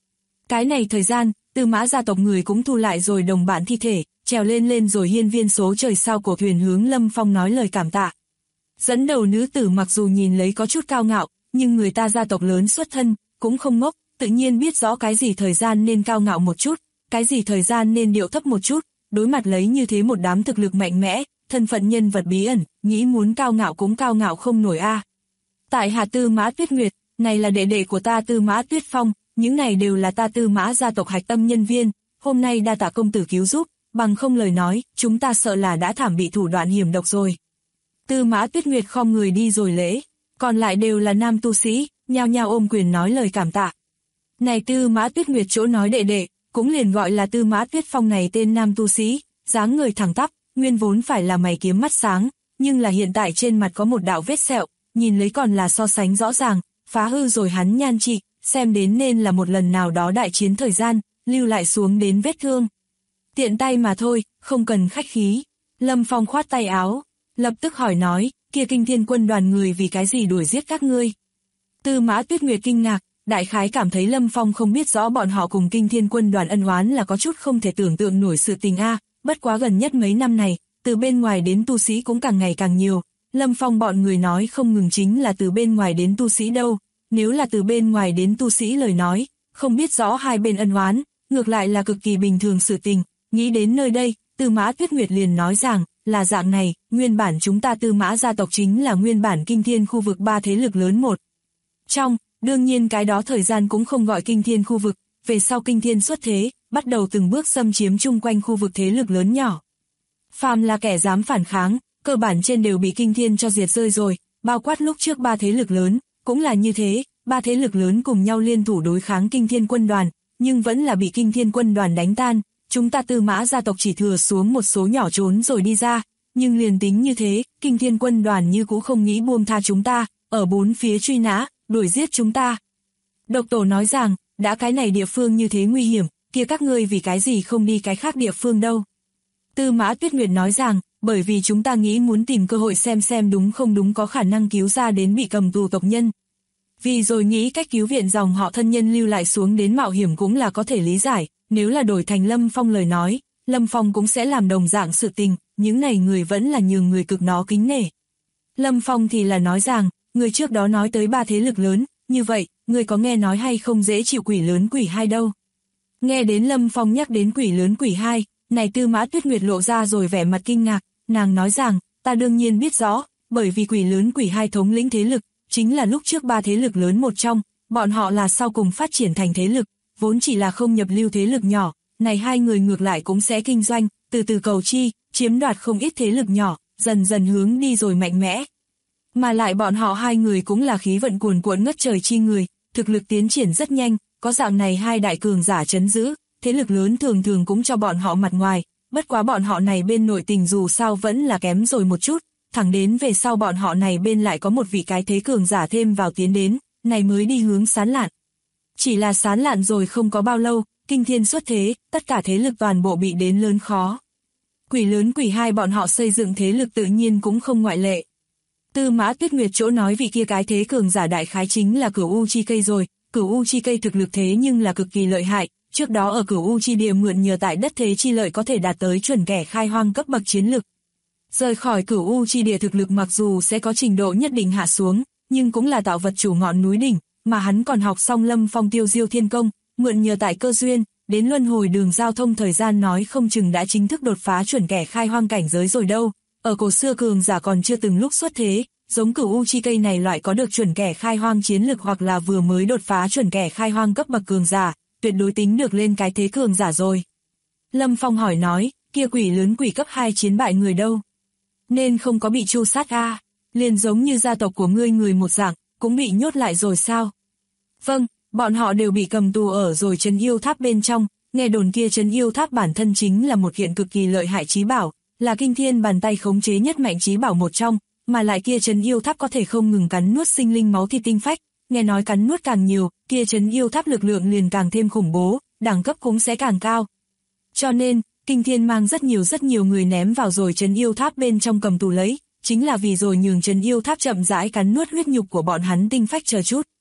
Cái này thời gian, Tư Mã gia tộc người cũng thu lại rồi đồng bạn thi thể, trèo lên rồi hiên viên số trời sao của thuyền hướng Lâm Phong nói lời cảm tạ. Dẫn đầu nữ tử mặc dù nhìn lấy có chút cao ngạo, nhưng người ta gia tộc lớn xuất thân, cũng không ngốc, tự nhiên biết rõ cái gì thời gian nên cao ngạo một chút, cái gì thời gian nên điệu thấp một chút, đối mặt lấy như thế một đám thực lực mạnh mẽ, thân phận nhân vật bí ẩn, nghĩ muốn cao ngạo cũng cao ngạo không nổi a. Tại hạ Tư Mã Tuyết Nguyệt, này là đệ đệ của ta Tư Mã Tuyết Phong, những này đều là ta Tư Mã gia tộc hạch tâm nhân viên, hôm nay đa tạ công tử cứu giúp, bằng không lời nói, chúng ta sợ là đã thảm bị thủ đoạn hiểm độc rồi. Tư Mã Tuyết Nguyệt khom người đi rồi lễ, còn lại đều là nam tu sĩ, nhao nhao ôm quyền nói lời cảm tạ. Này Tư Mã Tuyết Nguyệt chỗ nói đệ đệ, cũng liền gọi là Tư Mã Tuyết Phong này tên nam tu sĩ, dáng người thẳng tắp, nguyên vốn phải là mày kiếm mắt sáng, nhưng là hiện tại trên mặt có một đạo vết sẹo, nhìn lấy còn là so sánh rõ ràng, phá hư rồi hắn nhan trị, xem đến nên là một lần nào đó đại chiến thời gian, lưu lại xuống đến vết thương. Tiện tay mà thôi, không cần khách khí. Lâm Phong khoát tay áo, lập tức hỏi nói, kia Kinh Thiên quân đoàn người vì cái gì đuổi giết các ngươi? Tư Mã Tuyết Nguyệt kinh ngạc, đại khái cảm thấy Lâm Phong không biết rõ bọn họ cùng Kinh Thiên quân đoàn ân oán là có chút không thể tưởng tượng nổi sự tình a. Bất quá gần nhất mấy năm này, từ bên ngoài đến tu sĩ cũng càng ngày càng nhiều. Lâm Phong bọn người nói không ngừng chính là từ bên ngoài đến tu sĩ đâu, nếu là từ bên ngoài đến tu sĩ lời nói, không biết rõ hai bên ân oán, ngược lại là cực kỳ bình thường sự tình. Nghĩ đến nơi đây, Tư Mã Tuyết Nguyệt liền nói rằng, là dạng này, nguyên bản chúng ta Tư Mã gia tộc chính là nguyên bản Kinh Thiên khu vực 3 thế lực lớn một trong, đương nhiên cái đó thời gian cũng không gọi Kinh Thiên khu vực, về sau Kinh Thiên xuất thế, bắt đầu từng bước xâm chiếm chung quanh khu vực thế lực lớn nhỏ. Phàm là kẻ dám phản kháng, cơ bản trên đều bị Kinh Thiên cho diệt rơi rồi, bao quát lúc trước 3 thế lực lớn, cũng là như thế, 3 thế lực lớn cùng nhau liên thủ đối kháng Kinh Thiên quân đoàn, nhưng vẫn là bị Kinh Thiên quân đoàn đánh tan. Chúng ta Tư Mã gia tộc chỉ thừa xuống một số nhỏ trốn rồi đi ra, nhưng liền tính như thế, Kinh Thiên quân đoàn như cũ không nghĩ buông tha chúng ta, ở bốn phía truy nã, đuổi giết chúng ta. Độc Tổ nói rằng, đã cái này địa phương như thế nguy hiểm, kia các ngươi vì cái gì không đi cái khác địa phương đâu. Tư Mã Tuyết Nguyệt nói rằng, bởi vì chúng ta nghĩ muốn tìm cơ hội xem đúng không đúng có khả năng cứu ra đến bị cầm tù tộc nhân. Vì rồi nghĩ cách cứu viện dòng họ thân nhân lưu lại xuống đến mạo hiểm cũng là có thể lý giải, nếu là đổi thành Lâm Phong lời nói, Lâm Phong cũng sẽ làm đồng dạng sự tình, những này người vẫn là nhường người cực nó kính nể. Lâm Phong thì là nói rằng, người trước đó nói tới 3 thế lực lớn, như vậy, người có nghe nói hay không dễ chịu quỷ lớn quỷ hai đâu. Nghe đến Lâm Phong nhắc đến quỷ lớn quỷ hai, này Tư Mã Tuyết Nguyệt lộ ra rồi vẻ mặt kinh ngạc, nàng nói rằng, ta đương nhiên biết rõ, bởi vì quỷ lớn quỷ hai thống lĩnh thế lực, chính là lúc trước 3 thế lực lớn một trong, bọn họ là sau cùng phát triển thành thế lực, vốn chỉ là không nhập lưu thế lực nhỏ, này hai người ngược lại cũng sẽ kinh doanh, từ từ cầu chi, chiếm đoạt không ít thế lực nhỏ, dần dần hướng đi rồi mạnh mẽ. Mà lại bọn họ hai người cũng là khí vận cuồn cuộn ngất trời chi người, thực lực tiến triển rất nhanh, có dạng này hai đại cường giả trấn giữ, thế lực lớn thường thường cũng cho bọn họ mặt ngoài, bất quá bọn họ này bên nội tình dù sao vẫn là kém rồi một chút, thẳng đến về sau bọn họ này bên lại có một vị cái thế cường giả thêm vào tiến đến, này mới đi hướng sán lạn. Chỉ là sán lạn rồi không có bao lâu, Kinh Thiên xuất thế, tất cả thế lực toàn bộ bị đến lớn khó. Quỷ lớn quỷ hai bọn họ xây dựng thế lực tự nhiên cũng không ngoại lệ. Tư Mã Tuyết Nguyệt chỗ nói vị kia cái thế cường giả đại khái chính là Cửu U Chi Cây rồi, Cửu U Chi Cây thực lực thế nhưng là cực kỳ lợi hại, trước đó ở Cửu U Chi Địa mượn nhờ tại đất thế chi lợi có thể đạt tới chuẩn kẻ khai hoang cấp bậc chiến lực. Rời khỏi Cửu U Chi Địa thực lực mặc dù sẽ có trình độ nhất định hạ xuống, nhưng cũng là tạo vật chủ ngọn núi đỉnh, mà hắn còn học xong Lâm Phong Tiêu Diêu Thiên Công, mượn nhờ tại cơ duyên, đến luân hồi đường giao thông thời gian nói không chừng đã chính thức đột phá chuẩn kẻ khai hoang cảnh giới rồi đâu. Ở cổ xưa cường giả còn chưa từng lúc xuất thế, giống Cửu U Chi Cây này loại có được chuẩn kẻ khai hoang chiến lực hoặc là vừa mới đột phá chuẩn kẻ khai hoang cấp bậc cường giả, tuyệt đối tính được lên cái thế cường giả rồi. Lâm Phong hỏi nói, kia quỷ lớn quỷ cấp 2 chiến bại người đâu? Nên không có bị tru sát a, liền giống như gia tộc của ngươi người một dạng, cũng bị nhốt lại rồi sao? Vâng, bọn họ đều bị cầm tù ở rồi trấn yêu tháp bên trong, nghe đồn kia trấn yêu tháp bản thân chính là một kiện cực kỳ lợi hại chí bảo, là Kinh Thiên bàn tay khống chế nhất mạnh chí bảo một trong, mà lại kia trấn yêu tháp có thể không ngừng cắn nuốt sinh linh máu thịt tinh phách, nghe nói cắn nuốt càng nhiều, kia trấn yêu tháp lực lượng liền càng thêm khủng bố, đẳng cấp cũng sẽ càng cao. Cho nên, Kinh Thiên mang rất nhiều người ném vào rồi trấn yêu tháp bên trong cầm tù lấy, chính là vì rồi nhường trấn yêu tháp chậm rãi cắn nuốt huyết nhục của bọn hắn tinh phách chờ chút.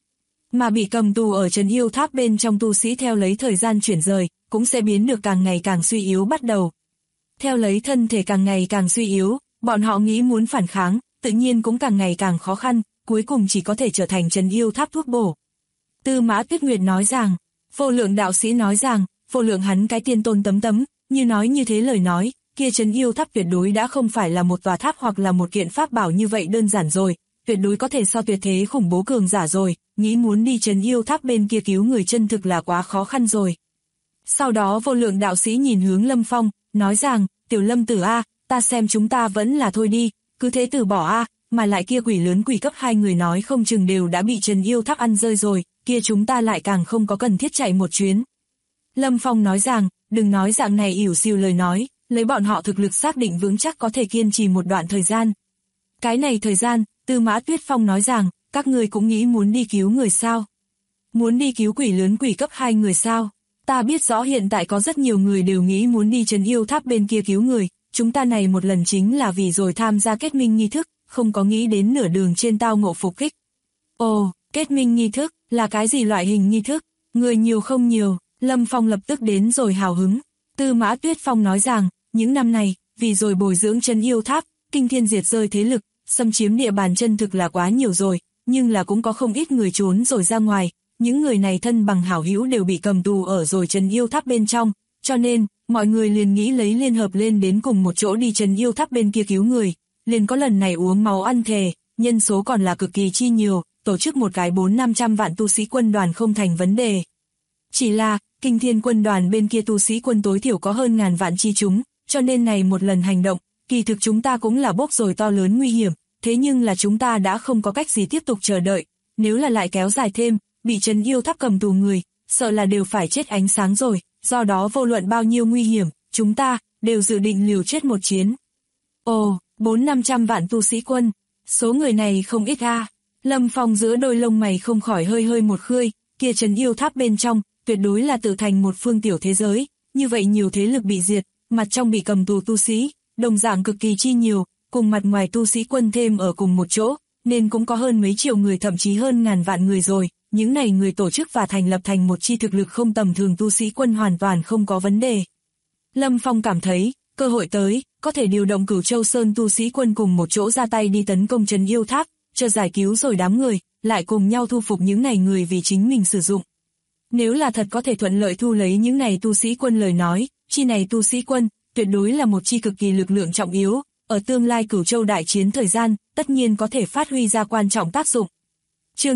Mà bị cầm tù ở trấn yêu tháp bên trong tu sĩ theo lấy thời gian chuyển rời, cũng sẽ biến được càng ngày càng suy yếu bắt đầu. Theo lấy thân thể càng ngày càng suy yếu, bọn họ nghĩ muốn phản kháng, tự nhiên cũng càng ngày càng khó khăn, cuối cùng chỉ có thể trở thành trấn yêu tháp thuốc bổ. Tư Mã Tuyết Nguyệt nói rằng, Vô Lượng đạo sĩ nói rằng, Vô Lượng hắn cái tiên tôn tấm tấm, như nói như thế lời nói, kia trấn yêu tháp tuyệt đối đã không phải là một tòa tháp hoặc là một kiện pháp bảo như vậy đơn giản rồi, tuyệt đối có thể so tuyệt thế khủng bố cường giả rồi, nghĩ muốn đi trấn yêu tháp bên kia cứu người chân thực là quá khó khăn rồi. Sau đó Vô Lượng đạo sĩ nhìn hướng Lâm Phong, nói rằng, tiểu Lâm tử a, ta xem chúng ta vẫn là thôi đi, cứ thế từ bỏ a, mà lại kia quỷ lớn quỷ cấp hai người nói không chừng đều đã bị trấn yêu tháp ăn rơi rồi, kia chúng ta lại càng không có cần thiết chạy một chuyến. Lâm Phong nói rằng, đừng nói dạng này ỉu xìu lời nói, lấy bọn họ thực lực xác định vững chắc có thể kiên trì một đoạn thời gian. Cái này thời gian, Tư Mã Tuyết Phong nói rằng, các người cũng nghĩ muốn đi cứu người sao? Muốn đi cứu quỷ lớn quỷ cấp hai người sao? Ta biết rõ hiện tại có rất nhiều người đều nghĩ muốn đi trấn yêu tháp bên kia cứu người, chúng ta này một lần chính là vì rồi tham gia kết minh nghi thức, không có nghĩ đến nửa đường trên tao ngộ phục kích. Ồ, kết minh nghi thức, là cái gì loại hình nghi thức? Người nhiều không nhiều, Lâm Phong lập tức đến rồi hào hứng. Tư Mã Tuyết Phong nói rằng, những năm này, vì rồi bồi dưỡng trấn yêu tháp, kinh thiên diệt rơi thế lực, xâm chiếm địa bàn chân thực là quá nhiều rồi, nhưng là cũng có không ít người trốn rồi ra ngoài, những người này thân bằng hảo hữu đều bị cầm tù ở rồi trấn yêu tháp bên trong, cho nên, mọi người liền nghĩ lấy liên hợp lên đến cùng một chỗ đi trấn yêu tháp bên kia cứu người, liền có lần này uống máu ăn thề, nhân số còn là cực kỳ chi nhiều, tổ chức một cái 400-500 vạn tu sĩ quân đoàn không thành vấn đề. Chỉ là, Kinh Thiên quân đoàn bên kia tu sĩ quân tối thiểu có hơn ngàn vạn chi chúng, cho nên này một lần hành động, kỳ thực chúng ta cũng là bốc rồi to lớn nguy hiểm, thế nhưng là chúng ta đã không có cách gì tiếp tục chờ đợi, nếu là lại kéo dài thêm, bị trấn yêu tháp cầm tù người, sợ là đều phải chết ánh sáng rồi, do đó vô luận bao nhiêu nguy hiểm, chúng ta đều dự định liều chết một chiến. Ồ, 400-500 vạn tu sĩ quân, số người này không ít a. Lâm Phong giữa đôi lông mày không khỏi hơi hơi một khơi, kia trấn yêu tháp bên trong, tuyệt đối là tự thành một phương tiểu thế giới, như vậy nhiều thế lực bị diệt, mặt trong bị cầm tù tu sĩ, đồng dạng cực kỳ chi nhiều, cùng mặt ngoài tu sĩ quân thêm ở cùng một chỗ, nên cũng có hơn mấy triệu người thậm chí hơn ngàn vạn người rồi, những này người tổ chức và thành lập thành một chi thực lực không tầm thường tu sĩ quân hoàn toàn không có vấn đề. Lâm Phong cảm thấy, cơ hội tới, có thể điều động Cửu Châu Sơn tu sĩ quân cùng một chỗ ra tay đi tấn công trấn yêu tháp, cho giải cứu rồi đám người, lại cùng nhau thu phục những này người vì chính mình sử dụng. Nếu là thật có thể thuận lợi thu lấy những này tu sĩ quân lời nói, chi này tu sĩ quân, tuyệt đối là một chi cực kỳ lực lượng trọng yếu, ở tương lai Cửu Châu đại chiến thời gian, tất nhiên có thể phát huy ra quan trọng tác dụng. Chương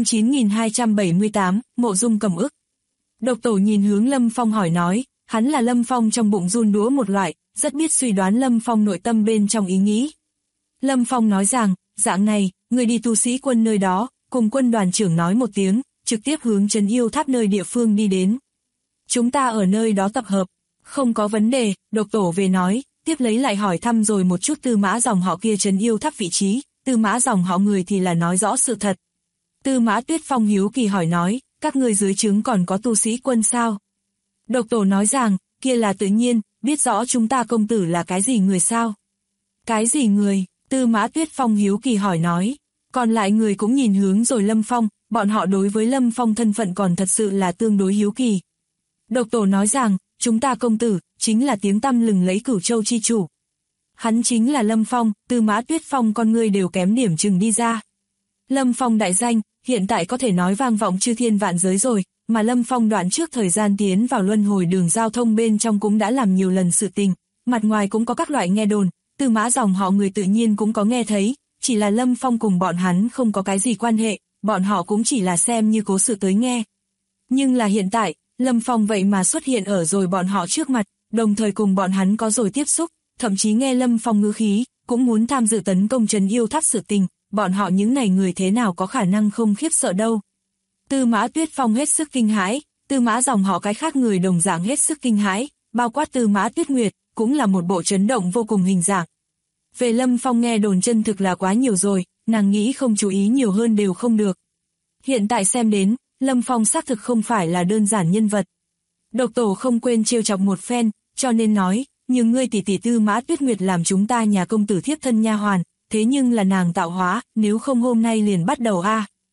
9278, Mộ Dung Cầm Ức. Độc Tổ nhìn hướng Lâm Phong hỏi nói, hắn là Lâm Phong trong bụng run đũa một loại, rất biết suy đoán Lâm Phong nội tâm bên trong ý nghĩ. Lâm Phong nói rằng, dạng này, người đi tu sĩ quân nơi đó, cùng quân đoàn trưởng nói một tiếng, trực tiếp hướng trấn yêu tháp nơi địa phương đi đến. Chúng ta ở nơi đó tập hợp, không có vấn đề, Độc Tổ về nói, tiếp lấy lại hỏi thăm rồi một chút Tư Mã dòng họ kia trấn yêu tháp vị trí, Tư Mã dòng họ người thì là nói rõ sự thật. Tư Mã Tuyết Phong hiếu kỳ hỏi nói, các ngươi dưới trướng còn có tu sĩ quân sao? Độc Tổ nói rằng, kia là tự nhiên, biết rõ chúng ta công tử là cái gì người sao? Cái gì người? Tư Mã Tuyết Phong hiếu kỳ hỏi nói, còn lại người cũng nhìn hướng rồi Lâm Phong, bọn họ đối với Lâm Phong thân phận còn thật sự là tương đối hiếu kỳ. Độc Tổ nói rằng, chúng ta công tử, chính là tiếng tăm lừng lấy Cửu Châu chi chủ. Hắn chính là Lâm Phong, Tư Mã Tuyết Phong con ngươi đều kém điểm chừng đi ra. Lâm Phong đại danh, hiện tại có thể nói vang vọng chư thiên vạn giới rồi, mà Lâm Phong đoạn trước thời gian tiến vào luân hồi đường giao thông bên trong cũng đã làm nhiều lần sự tình, mặt ngoài cũng có các loại nghe đồn, Tư Mã dòng họ người tự nhiên cũng có nghe thấy, chỉ là Lâm Phong cùng bọn hắn không có cái gì quan hệ, bọn họ cũng chỉ là xem như cố sự tới nghe. Nhưng là hiện tại, Lâm Phong vậy mà xuất hiện ở rồi bọn họ trước mặt, đồng thời cùng bọn hắn có rồi tiếp xúc, thậm chí nghe Lâm Phong ngữ khí, cũng muốn tham dự tấn công trấn yêu tháp sự tình, bọn họ những này người thế nào có khả năng không khiếp sợ đâu. Tư Mã Tuyết Phong hết sức kinh hãi, Tư Mã dòng họ cái khác người đồng dạng hết sức kinh hãi, bao quát Tư Mã Tuyết Nguyệt, cũng là một bộ chấn động vô cùng hình dạng. Về Lâm Phong nghe đồn chân thực là quá nhiều rồi, nàng nghĩ không chú ý nhiều hơn đều không được. Hiện tại xem đến, Lâm Phong xác thực không phải là đơn giản nhân vật. Độc Tổ không quên trêu chọc một phen, cho nên nói, nhưng ngươi tỷ tỷ Tư Mã Tuyết Nguyệt làm chúng ta nhà công tử thiếp thân nha hoàn, thế nhưng là nàng tạo hóa, nếu không hôm nay liền bắt đầu a.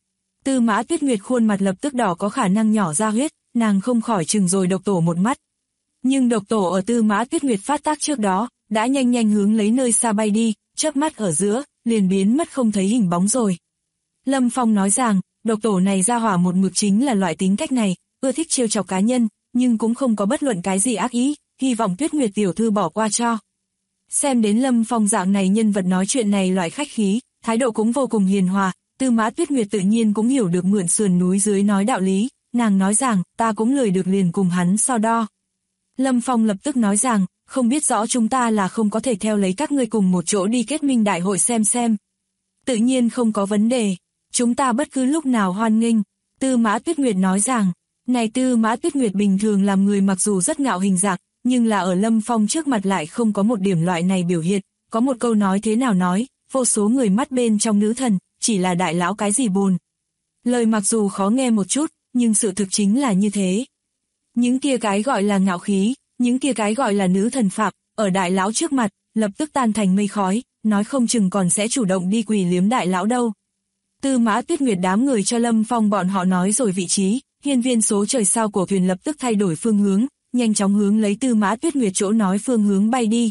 Tư Mã Tuyết Nguyệt khuôn mặt lập tức đỏ, có khả năng nhỏ ra huyết, nàng không khỏi chừng rồi độc tổ một mắt. Nhưng độc tổ ở Tư Mã Tuyết Nguyệt phát tác trước đó, đã nhanh nhanh hướng lấy nơi xa bay đi, chớp mắt ở giữa, liền biến mất không thấy hình bóng rồi. Lâm Phong nói rằng, độc tổ này ra hỏa một mực chính là loại tính cách này, ưa thích trêu chọc cá nhân, nhưng cũng không có bất luận cái gì ác ý, hy vọng Tuyết Nguyệt tiểu thư bỏ qua cho. Xem đến Lâm Phong dạng này nhân vật nói chuyện này loại khách khí, thái độ cũng vô cùng hiền hòa, Tư Mã Tuyết Nguyệt tự nhiên cũng hiểu được mượn sườn núi dưới nói đạo lý, nàng nói rằng, ta cũng lười được liền cùng hắn so đo. Lâm Phong lập tức nói rằng, không biết rõ chúng ta là không có thể theo lấy các ngươi cùng một chỗ đi kết minh đại hội xem. Tự nhiên không có vấn đề, chúng ta bất cứ lúc nào hoan nghênh. Tư Mã Tuyết Nguyệt nói rằng, này Tư Mã Tuyết Nguyệt bình thường làm người mặc dù rất ngạo hình dạng, nhưng là ở Lâm Phong trước mặt lại không có một điểm loại này biểu hiện, có một câu nói thế nào nói, vô số người mắt bên trong nữ thần, chỉ là đại lão cái gì bồn. Lời mặc dù khó nghe một chút, nhưng sự thực chính là như thế. Những kia cái gọi là ngạo khí, những kia cái gọi là nữ thần phạm, ở đại lão trước mặt, lập tức tan thành mây khói, nói không chừng còn sẽ chủ động đi quỳ liếm đại lão đâu. Tư Mã Tuyết Nguyệt đám người cho Lâm Phong bọn họ nói rồi vị trí, hiên viên số trời sao của thuyền lập tức thay đổi phương hướng, nhanh chóng hướng lấy Tư Mã Tuyết Nguyệt chỗ nói phương hướng bay đi.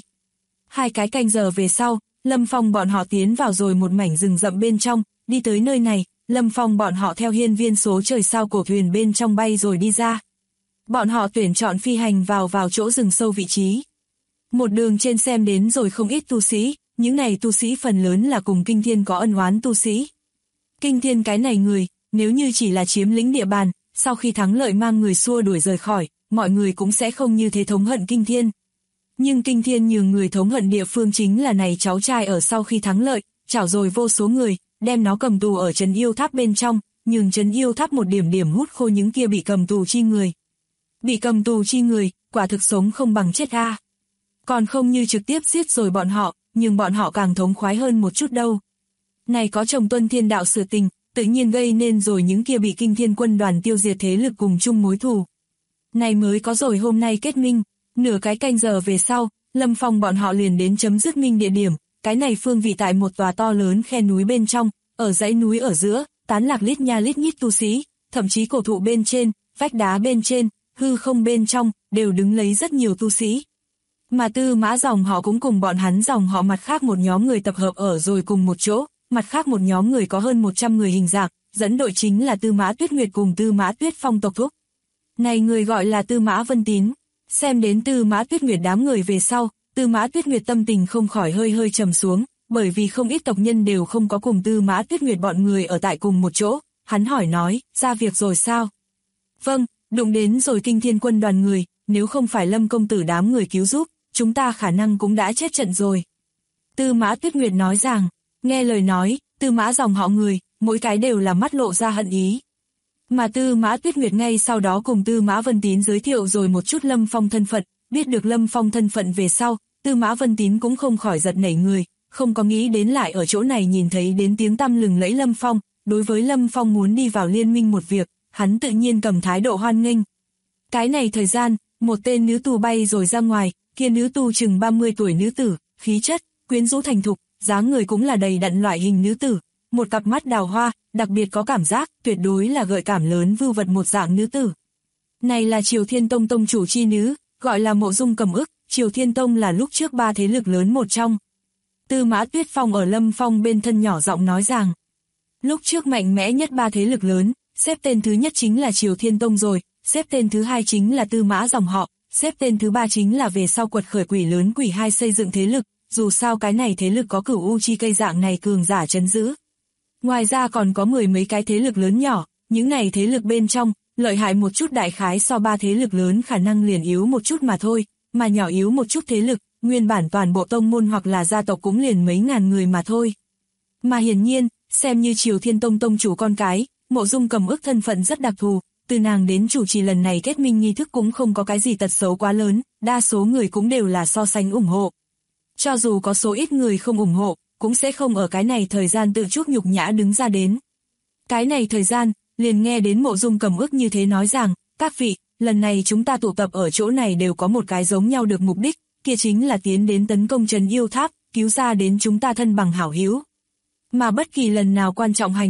2 cái canh giờ về sau, Lâm Phong bọn họ tiến vào rồi một mảnh rừng rậm bên trong, đi tới nơi này, Lâm Phong bọn họ theo hiên viên số trời sao của thuyền bên trong bay rồi đi ra. Bọn họ tuyển chọn phi hành vào chỗ rừng sâu vị trí. Một đường trên xem đến rồi không ít tu sĩ, những này tu sĩ phần lớn là cùng Kinh Thiên có ân oán tu sĩ. Kinh Thiên cái này người, nếu như chỉ là chiếm lĩnh địa bàn, sau khi thắng lợi mang người xua đuổi rời khỏi, mọi người cũng sẽ không như thế thống hận Kinh Thiên. Nhưng Kinh Thiên nhường người thống hận địa phương chính là này cháu trai ở sau khi thắng lợi, chảo rồi vô số người, đem nó cầm tù ở trấn yêu tháp bên trong, nhường trấn yêu tháp một điểm hút khô những kia bị cầm tù chi người. Bị cầm tù chi người, quả thực sống không bằng chết a. Còn không như trực tiếp giết rồi bọn họ, nhưng bọn họ càng thống khoái hơn một chút đâu. Này có chồng tuân thiên đạo sự tình, tự nhiên gây nên rồi những kia bị Kinh Thiên quân đoàn tiêu diệt thế lực cùng chung mối thù. Này mới có rồi hôm nay kết minh, nửa cái canh giờ về sau, Lâm Phong bọn họ liền đến chấm dứt minh địa điểm, cái này phương vị tại một tòa to lớn khe núi bên trong, ở dãy núi ở giữa, tán lạc lít nha lít nhít tu sĩ, thậm chí cổ thụ bên trên, vách đá bên trên, hư không bên trong, đều đứng lấy rất nhiều tu sĩ. Mà Tư Mã dòng họ cũng cùng bọn hắn dòng họ mặt khác một nhóm người tập hợp ở rồi cùng một chỗ, mặt khác một nhóm người có hơn 100 người hình dạng, dẫn đội chính là Tư Mã Tuyết Nguyệt cùng Tư Mã Tuyết Phong tộc thúc. Này người gọi là Tư Mã Vân Tín. Xem đến Tư Mã Tuyết Nguyệt đám người về sau, Tư Mã Tuyết Nguyệt tâm tình không khỏi hơi trầm xuống, bởi vì không ít tộc nhân đều không có cùng Tư Mã Tuyết Nguyệt bọn người ở tại cùng một chỗ. Hắn hỏi nói, ra việc rồi sao? Vâng, đụng đến rồi Kinh Thiên quân đoàn người, nếu không phải Lâm công tử đám người cứu giúp, chúng ta khả năng cũng đã chết trận rồi. Tư Mã Tuyết Nguyệt nói rằng, nghe lời nói, Tư Mã dòng họ người, mỗi cái đều là mắt lộ ra hận ý. Mà Tư Mã Tuyết Nguyệt ngay sau đó cùng Tư Mã Vân Tín giới thiệu rồi một chút Lâm Phong thân phận, biết được Lâm Phong thân phận về sau, Tư Mã Vân Tín cũng không khỏi giật nảy người, không có nghĩ đến lại ở chỗ này nhìn thấy đến tiếng tăm lừng lẫy Lâm Phong, đối với Lâm Phong muốn đi vào liên minh một việc, hắn tự nhiên cầm thái độ hoan nghênh. Cái này thời gian, một tên nữ tù bay rồi ra ngoài, kia nữ tù chừng 30 tuổi nữ tử, khí chất, quyến rũ thành thục, dáng người cũng là đầy đặn loại hình nữ tử, một cặp mắt đào hoa, đặc biệt có cảm giác, tuyệt đối là gợi cảm lớn vưu vật một dạng nữ tử. Này là Triều Thiên Tông tông chủ chi nữ, gọi là Mộ Dung Cẩm Ức, Triều Thiên Tông là lúc trước 3 thế lực lớn một trong. Tư Mã Tuyết Phong ở Lâm Phong bên thân nhỏ giọng nói rằng, lúc trước mạnh mẽ nhất 3 thế lực lớn, xếp tên thứ nhất chính là Triều Thiên Tông rồi, xếp tên thứ hai chính là Tư Mã dòng họ, xếp tên thứ ba chính là về sau quật khởi quỷ lớn quỷ hai xây dựng thế lực, dù sao cái này thế lực có Cửu U chi cây dạng này cường giả trấn giữ. Ngoài ra còn có 10 mấy cái thế lực lớn nhỏ, những này thế lực bên trong, lợi hại một chút đại khái so 3 thế lực lớn khả năng liền yếu một chút mà thôi, mà nhỏ yếu một chút thế lực, nguyên bản toàn bộ tông môn hoặc là gia tộc cũng liền mấy ngàn người mà thôi. Mà hiển nhiên, xem như Triều Thiên Tông tông chủ con cái, Mộ Dung Cẩm Ức thân phận rất đặc thù, từ nàng đến chủ trì lần này kết minh nghi thức cũng không có cái gì tật xấu quá lớn, đa số người cũng đều là so sánh ủng hộ. Cho dù có số ít người không ủng hộ, cũng sẽ không ở cái này thời gian tự chuốc nhục nhã đứng ra đến. Cái này thời gian, liền nghe đến Mộ Dung Cẩm Ức như thế nói rằng, các vị, lần này chúng ta tụ tập ở chỗ này đều có một cái giống nhau được mục đích, kia chính là tiến đến tấn công Trấn Yêu Tháp, cứu ra đến chúng ta thân bằng hảo hữu. Mà bất kỳ lần nào quan trọng hành động,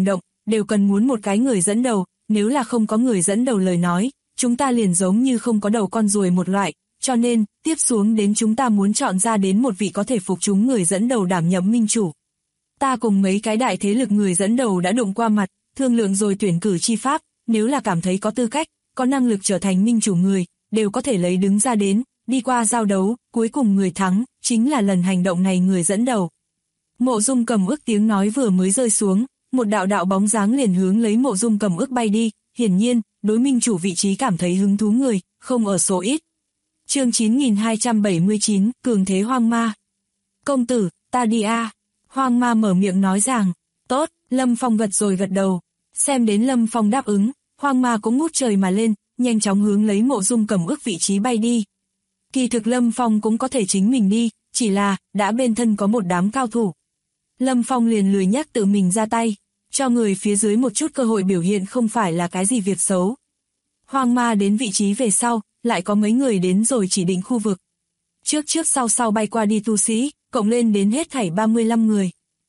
đều cần muốn một cái người dẫn đầu, nếu là không có người dẫn đầu lời nói, chúng ta liền giống như không có đầu con ruồi một loại, cho nên, tiếp xuống đến chúng ta muốn chọn ra đến một vị có thể phục chúng người dẫn đầu đảm nhiệm minh chủ. Ta cùng mấy cái đại thế lực người dẫn đầu đã đụng qua mặt, thương lượng rồi tuyển cử chi pháp, nếu là cảm thấy có tư cách, có năng lực trở thành minh chủ người, đều có thể lấy đứng ra đến, đi qua giao đấu, cuối cùng người thắng, chính là lần hành động này người dẫn đầu. Mộ Dung Cầm Ước tiếng nói vừa mới rơi xuống, một đạo đạo bóng dáng liền hướng lấy Mộ Dung Cầm Ước bay đi, hiển nhiên, đối minh chủ vị trí cảm thấy hứng thú người, không ở số ít. Chương 9279, Cường Thế Hoang Ma. Công tử, ta đi a. Hoang Ma mở miệng nói rằng, tốt, Lâm Phong gật rồi gật đầu, xem đến Lâm Phong đáp ứng, Hoang Ma cũng ngút trời mà lên, nhanh chóng hướng lấy Mộ Dung Cầm Ước vị trí bay đi. Kỳ thực Lâm Phong cũng có thể chính mình đi, chỉ là, đã bên thân có một đám cao thủ. Lâm Phong liền lười nhắc tự mình ra tay, cho người phía dưới một chút cơ hội biểu hiện không phải là cái gì việc xấu. Hoang Ma đến vị trí về sau, lại có mấy người đến rồi chỉ định khu vực. Trước sau bay qua đi tu sĩ, cộng lên đến hết thảy 35 người.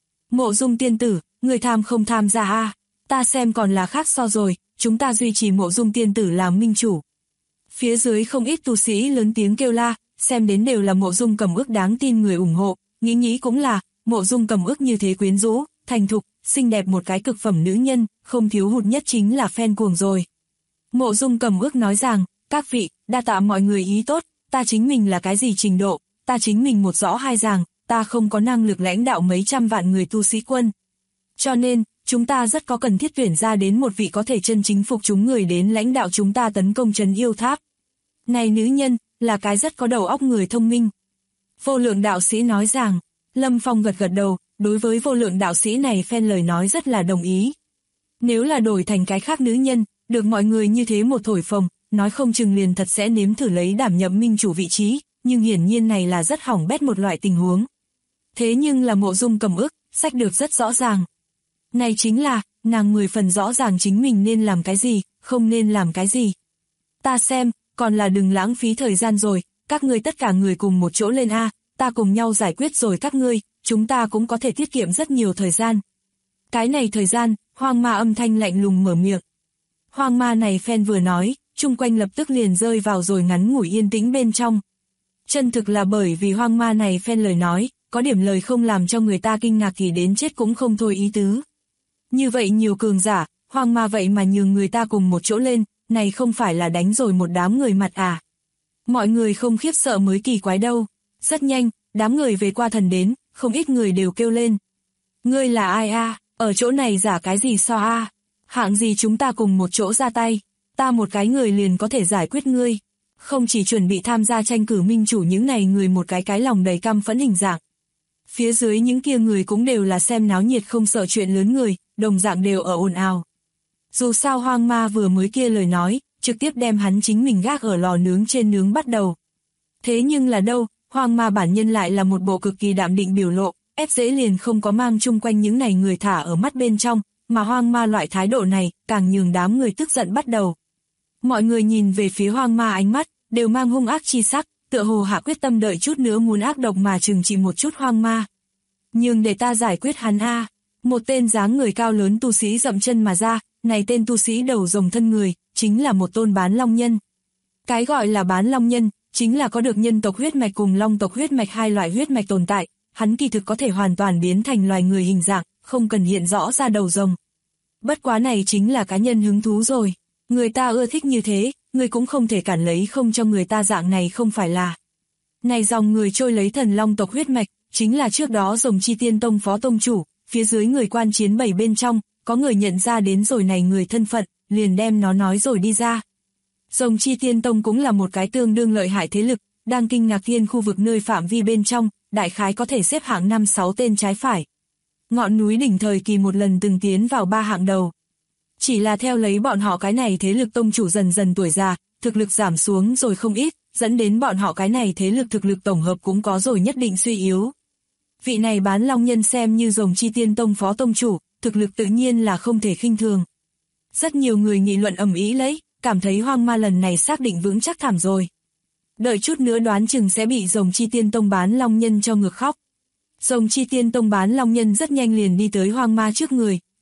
Mộ Dung tiên tử, người tham không tham gia a? Ta xem còn là khác so rồi, chúng ta duy trì Mộ Dung tiên tử làm minh chủ. Phía dưới không ít tu sĩ lớn tiếng kêu la, xem đến đều là Mộ Dung Cầm Ước đáng tin người ủng hộ, nghĩ cũng là, Mộ Dung Cầm Ước như thế quyến rũ, thành thục, xinh đẹp một cái cực phẩm nữ nhân, không thiếu hụt nhất chính là fan cuồng rồi. Mộ Dung Cầm Ước nói rằng, các vị, đa tạ mọi người ý tốt, ta chính mình là cái gì trình độ, ta chính mình một rõ hai ràng, ta không có năng lực lãnh đạo mấy trăm vạn người tu sĩ quân. Cho nên, chúng ta rất có cần thiết tuyển ra đến một vị có thể chân chính phục chúng người đến lãnh đạo chúng ta tấn công trấn yêu tháp. Này nữ nhân, là cái rất có đầu óc người thông minh. Vô Lượng đạo sĩ nói rằng, Lâm Phong gật gật đầu, đối với Vô Lượng đạo sĩ này phen lời nói rất là đồng ý. Nếu là đổi thành cái khác nữ nhân, được mọi người như thế một thổi phồng, nói không chừng liền thật sẽ nếm thử lấy đảm nhiệm minh chủ vị trí, nhưng hiển nhiên này là rất hỏng bét một loại tình huống. Thế nhưng là Mộ Dung Cầm Ước, sách được rất rõ ràng. Này chính là, nàng 10 phần rõ ràng chính mình nên làm cái gì, không nên làm cái gì. Ta xem, còn là đừng lãng phí thời gian rồi, các ngươi tất cả người cùng một chỗ lên a, ta cùng nhau giải quyết rồi các ngươi, chúng ta cũng có thể tiết kiệm rất nhiều thời gian. Cái này thời gian, Hoang Ma âm thanh lạnh lùng mở miệng. Hoang Ma này phen vừa nói, chung quanh lập tức liền rơi vào rồi ngắn ngủi yên tĩnh bên trong. Chân thực là bởi vì Hoang Ma này phen lời nói, có điểm lời không làm cho người ta kinh ngạc thì đến chết cũng không thôi ý tứ. Như vậy nhiều cường giả, Hoang Ma vậy mà nhường người ta cùng một chỗ lên, này không phải là đánh rồi một đám người mặt à. Mọi người không khiếp sợ mới kỳ quái đâu. Rất nhanh, đám người về qua thần đến, không ít người đều kêu lên. Ngươi là ai a? Ở chỗ này giả cái gì so a? Hạng gì chúng ta cùng một chỗ ra tay, ta một cái người liền có thể giải quyết ngươi. Không chỉ chuẩn bị tham gia tranh cử minh chủ những này người một cái lòng đầy căm phẫn hình dạng. Phía dưới những kia người cũng đều là xem náo nhiệt không sợ chuyện lớn người, đồng dạng đều ở ồn ào. Dù sao Hoang Ma vừa mới kia lời nói, trực tiếp đem hắn chính mình gác ở lò nướng trên nướng bắt đầu. Thế nhưng là đâu, Hoang Ma bản nhân lại là một bộ cực kỳ đạm định biểu lộ, ép dễ liền không có mang chung quanh những này người thả ở mắt bên trong, mà Hoang Ma loại thái độ này, càng nhường đám người tức giận bắt đầu. Mọi người nhìn về phía Hoang Ma ánh mắt, đều mang hung ác chi sắc, tựa hồ hạ quyết tâm đợi chút nữa muốn ác độc mà trừng trị một chút Hoang Ma. Nhưng để ta giải quyết hắn a. Một tên dáng người cao lớn tu sĩ dậm chân mà ra, này tên tu sĩ đầu rồng thân người, chính là một tôn bán long nhân. Cái gọi là bán long nhân, chính là có được nhân tộc huyết mạch cùng long tộc huyết mạch hai loại huyết mạch tồn tại, hắn kỳ thực có thể hoàn toàn biến thành loài người hình dạng, không cần hiện rõ ra đầu rồng. Bất quá này chính là cá nhân hứng thú rồi, người ta ưa thích như thế, người cũng không thể cản lấy không cho người ta dạng này không phải là. Này dòng người trôi lấy thần long tộc huyết mạch, chính là trước đó Rồng Chi Tiên Tông phó tông chủ, phía dưới người quan chiến bảy bên trong, có người nhận ra đến rồi này người thân phận, liền đem nó nói rồi đi ra. Rồng Chi Tiên Tông cũng là một cái tương đương lợi hại thế lực, đang kinh ngạc thiên khu vực nơi phạm vi bên trong, đại khái có thể xếp hạng 5-6 tên trái phải. Ngọn núi đỉnh thời kỳ một lần từng tiến vào 3 hạng đầu. Chỉ là theo lấy bọn họ cái này thế lực tông chủ dần dần tuổi già, thực lực giảm xuống rồi không ít, dẫn đến bọn họ cái này thế lực thực lực tổng hợp cũng có rồi nhất định suy yếu. Vị này bán long nhân xem như Rồng Chi Tiên Tông phó tông chủ, thực lực tự nhiên là không thể khinh thường. Rất nhiều người nghị luận ầm ĩ lấy, cảm thấy Hoang Ma lần này xác định vững chắc thảm rồi. Đợi chút nữa đoán chừng sẽ bị Rồng Chi Tiên Tông bán long nhân cho ngược khóc. Rồng Chi Tiên Tông bán long nhân rất nhanh liền đi tới Hoang Ma trước người,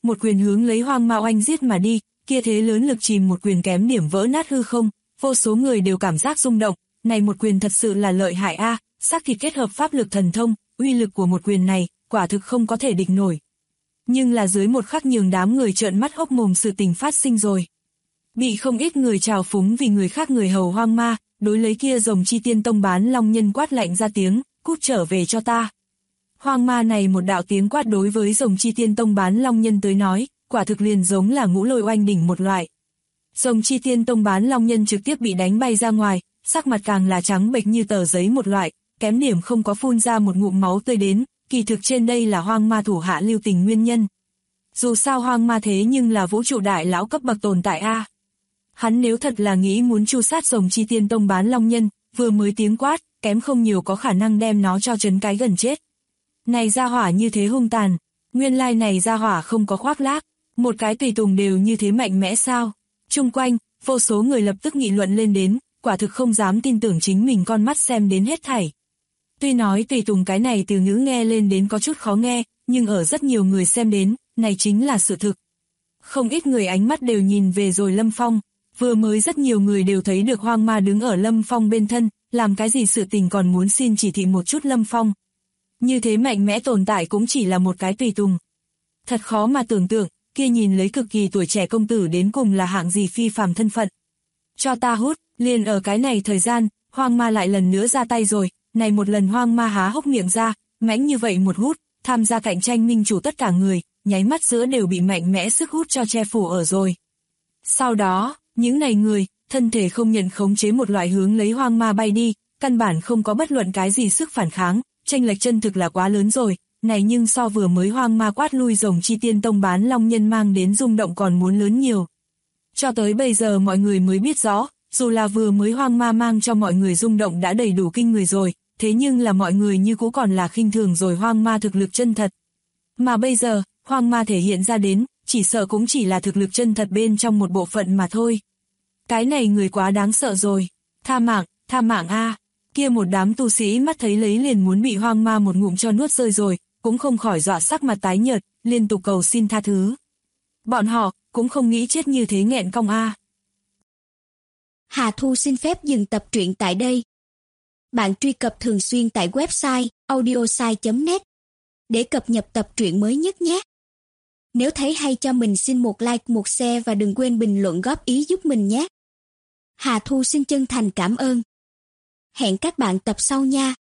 một quyền hướng lấy Hoang Ma oanh giết mà đi, kia thế lớn lực chìm một quyền kém điểm vỡ nát hư không, vô số người đều cảm giác rung động, này một quyền thật sự là lợi hại a, xác thịt kết hợp pháp lực thần thông, uy lực của một quyền này, quả thực không có thể địch nổi. Nhưng là dưới một khắc nhường đám người trợn mắt hốc mồm sự tình phát sinh rồi. Bị không ít người trào phúng vì người khác người hầu Hoang Ma, đối lấy kia Rồng Chi Tiên Tông bán long nhân quát lạnh ra tiếng, cút trở về cho ta. Hoang Ma này một đạo tiếng quát đối với Rồng Chi Tiên Tông bán long nhân tới nói, quả thực liền giống là ngũ lôi oanh đỉnh một loại. Rồng Chi Tiên Tông bán long nhân trực tiếp bị đánh bay ra ngoài, sắc mặt càng là trắng bệch như tờ giấy một loại, kém điểm không có phun ra một ngụm máu tươi đến, kỳ thực trên đây là Hoang Ma thủ hạ lưu tình nguyên nhân. Dù sao Hoang Ma thế nhưng là vũ trụ đại lão cấp bậc tồn tại a. Hắn nếu thật là nghĩ muốn tru sát Rồng Chi Tiên Tông bán long nhân, vừa mới tiếng quát, kém không nhiều có khả năng đem nó cho trấn cái gần chết. Này gia hỏa như thế hung tàn, nguyên lai này gia hỏa không có khoác lác, một cái tùy tùng đều như thế mạnh mẽ sao? Chung quanh, vô số người lập tức nghị luận lên đến, quả thực không dám tin tưởng chính mình con mắt xem đến hết thảy. Tuy nói tùy tùng cái này từ ngữ nghe lên đến có chút khó nghe, nhưng ở rất nhiều người xem đến, này chính là sự thực. Không ít người ánh mắt đều nhìn về rồi Lâm Phong, vừa mới rất nhiều người đều thấy được Hoang Ma đứng ở Lâm Phong bên thân, làm cái gì sự tình còn muốn xin chỉ thị một chút Lâm Phong. Như thế mạnh mẽ tồn tại cũng chỉ là một cái tùy tùng. Thật khó mà tưởng tượng, kia nhìn lấy cực kỳ tuổi trẻ công tử đến cùng là hạng gì phi phàm thân phận. Cho ta hút, liền ở cái này thời gian, Hoang Ma lại lần nữa ra tay rồi, này một lần Hoang Ma há hốc miệng ra, mãnh như vậy một hút, tham gia cạnh tranh minh chủ tất cả người, nháy mắt giữa đều bị mạnh mẽ sức hút cho che phủ ở rồi. Sau đó, những này người, thân thể không nhận khống chế một loại hướng lấy Hoang Ma bay đi, căn bản không có bất luận cái gì sức phản kháng, chênh lệch chân thực là quá lớn rồi, này nhưng so vừa mới Hoang Ma quát lui Rồng Chi Tiên Tông bán long nhân mang đến rung động còn muốn lớn nhiều. Cho tới bây giờ mọi người mới biết rõ, dù là vừa mới Hoang Ma mang cho mọi người rung động đã đầy đủ kinh người rồi, thế nhưng là mọi người như cũ còn là khinh thường rồi Hoang Ma thực lực chân thật. Mà bây giờ, Hoang Ma thể hiện ra đến, chỉ sợ cũng chỉ là thực lực chân thật bên trong một bộ phận mà thôi. Cái này người quá đáng sợ rồi, tha mạng a. Kia một đám tu sĩ mắt thấy lấy liền muốn bị Hoang Ma một ngụm cho nuốt rơi rồi, cũng không khỏi dọa sắc mặt tái nhợt, liên tục cầu xin tha thứ. Bọn họ, cũng không nghĩ chết như thế nghẹn cong a. Hà Thu xin phép dừng tập truyện tại đây. Bạn truy cập thường xuyên tại website audiosai.net để cập nhật tập truyện mới nhất nhé. Nếu thấy hay cho mình xin một like, một share và đừng quên bình luận góp ý giúp mình nhé. Hà Thu xin chân thành cảm ơn. Hẹn các bạn tập sau nha.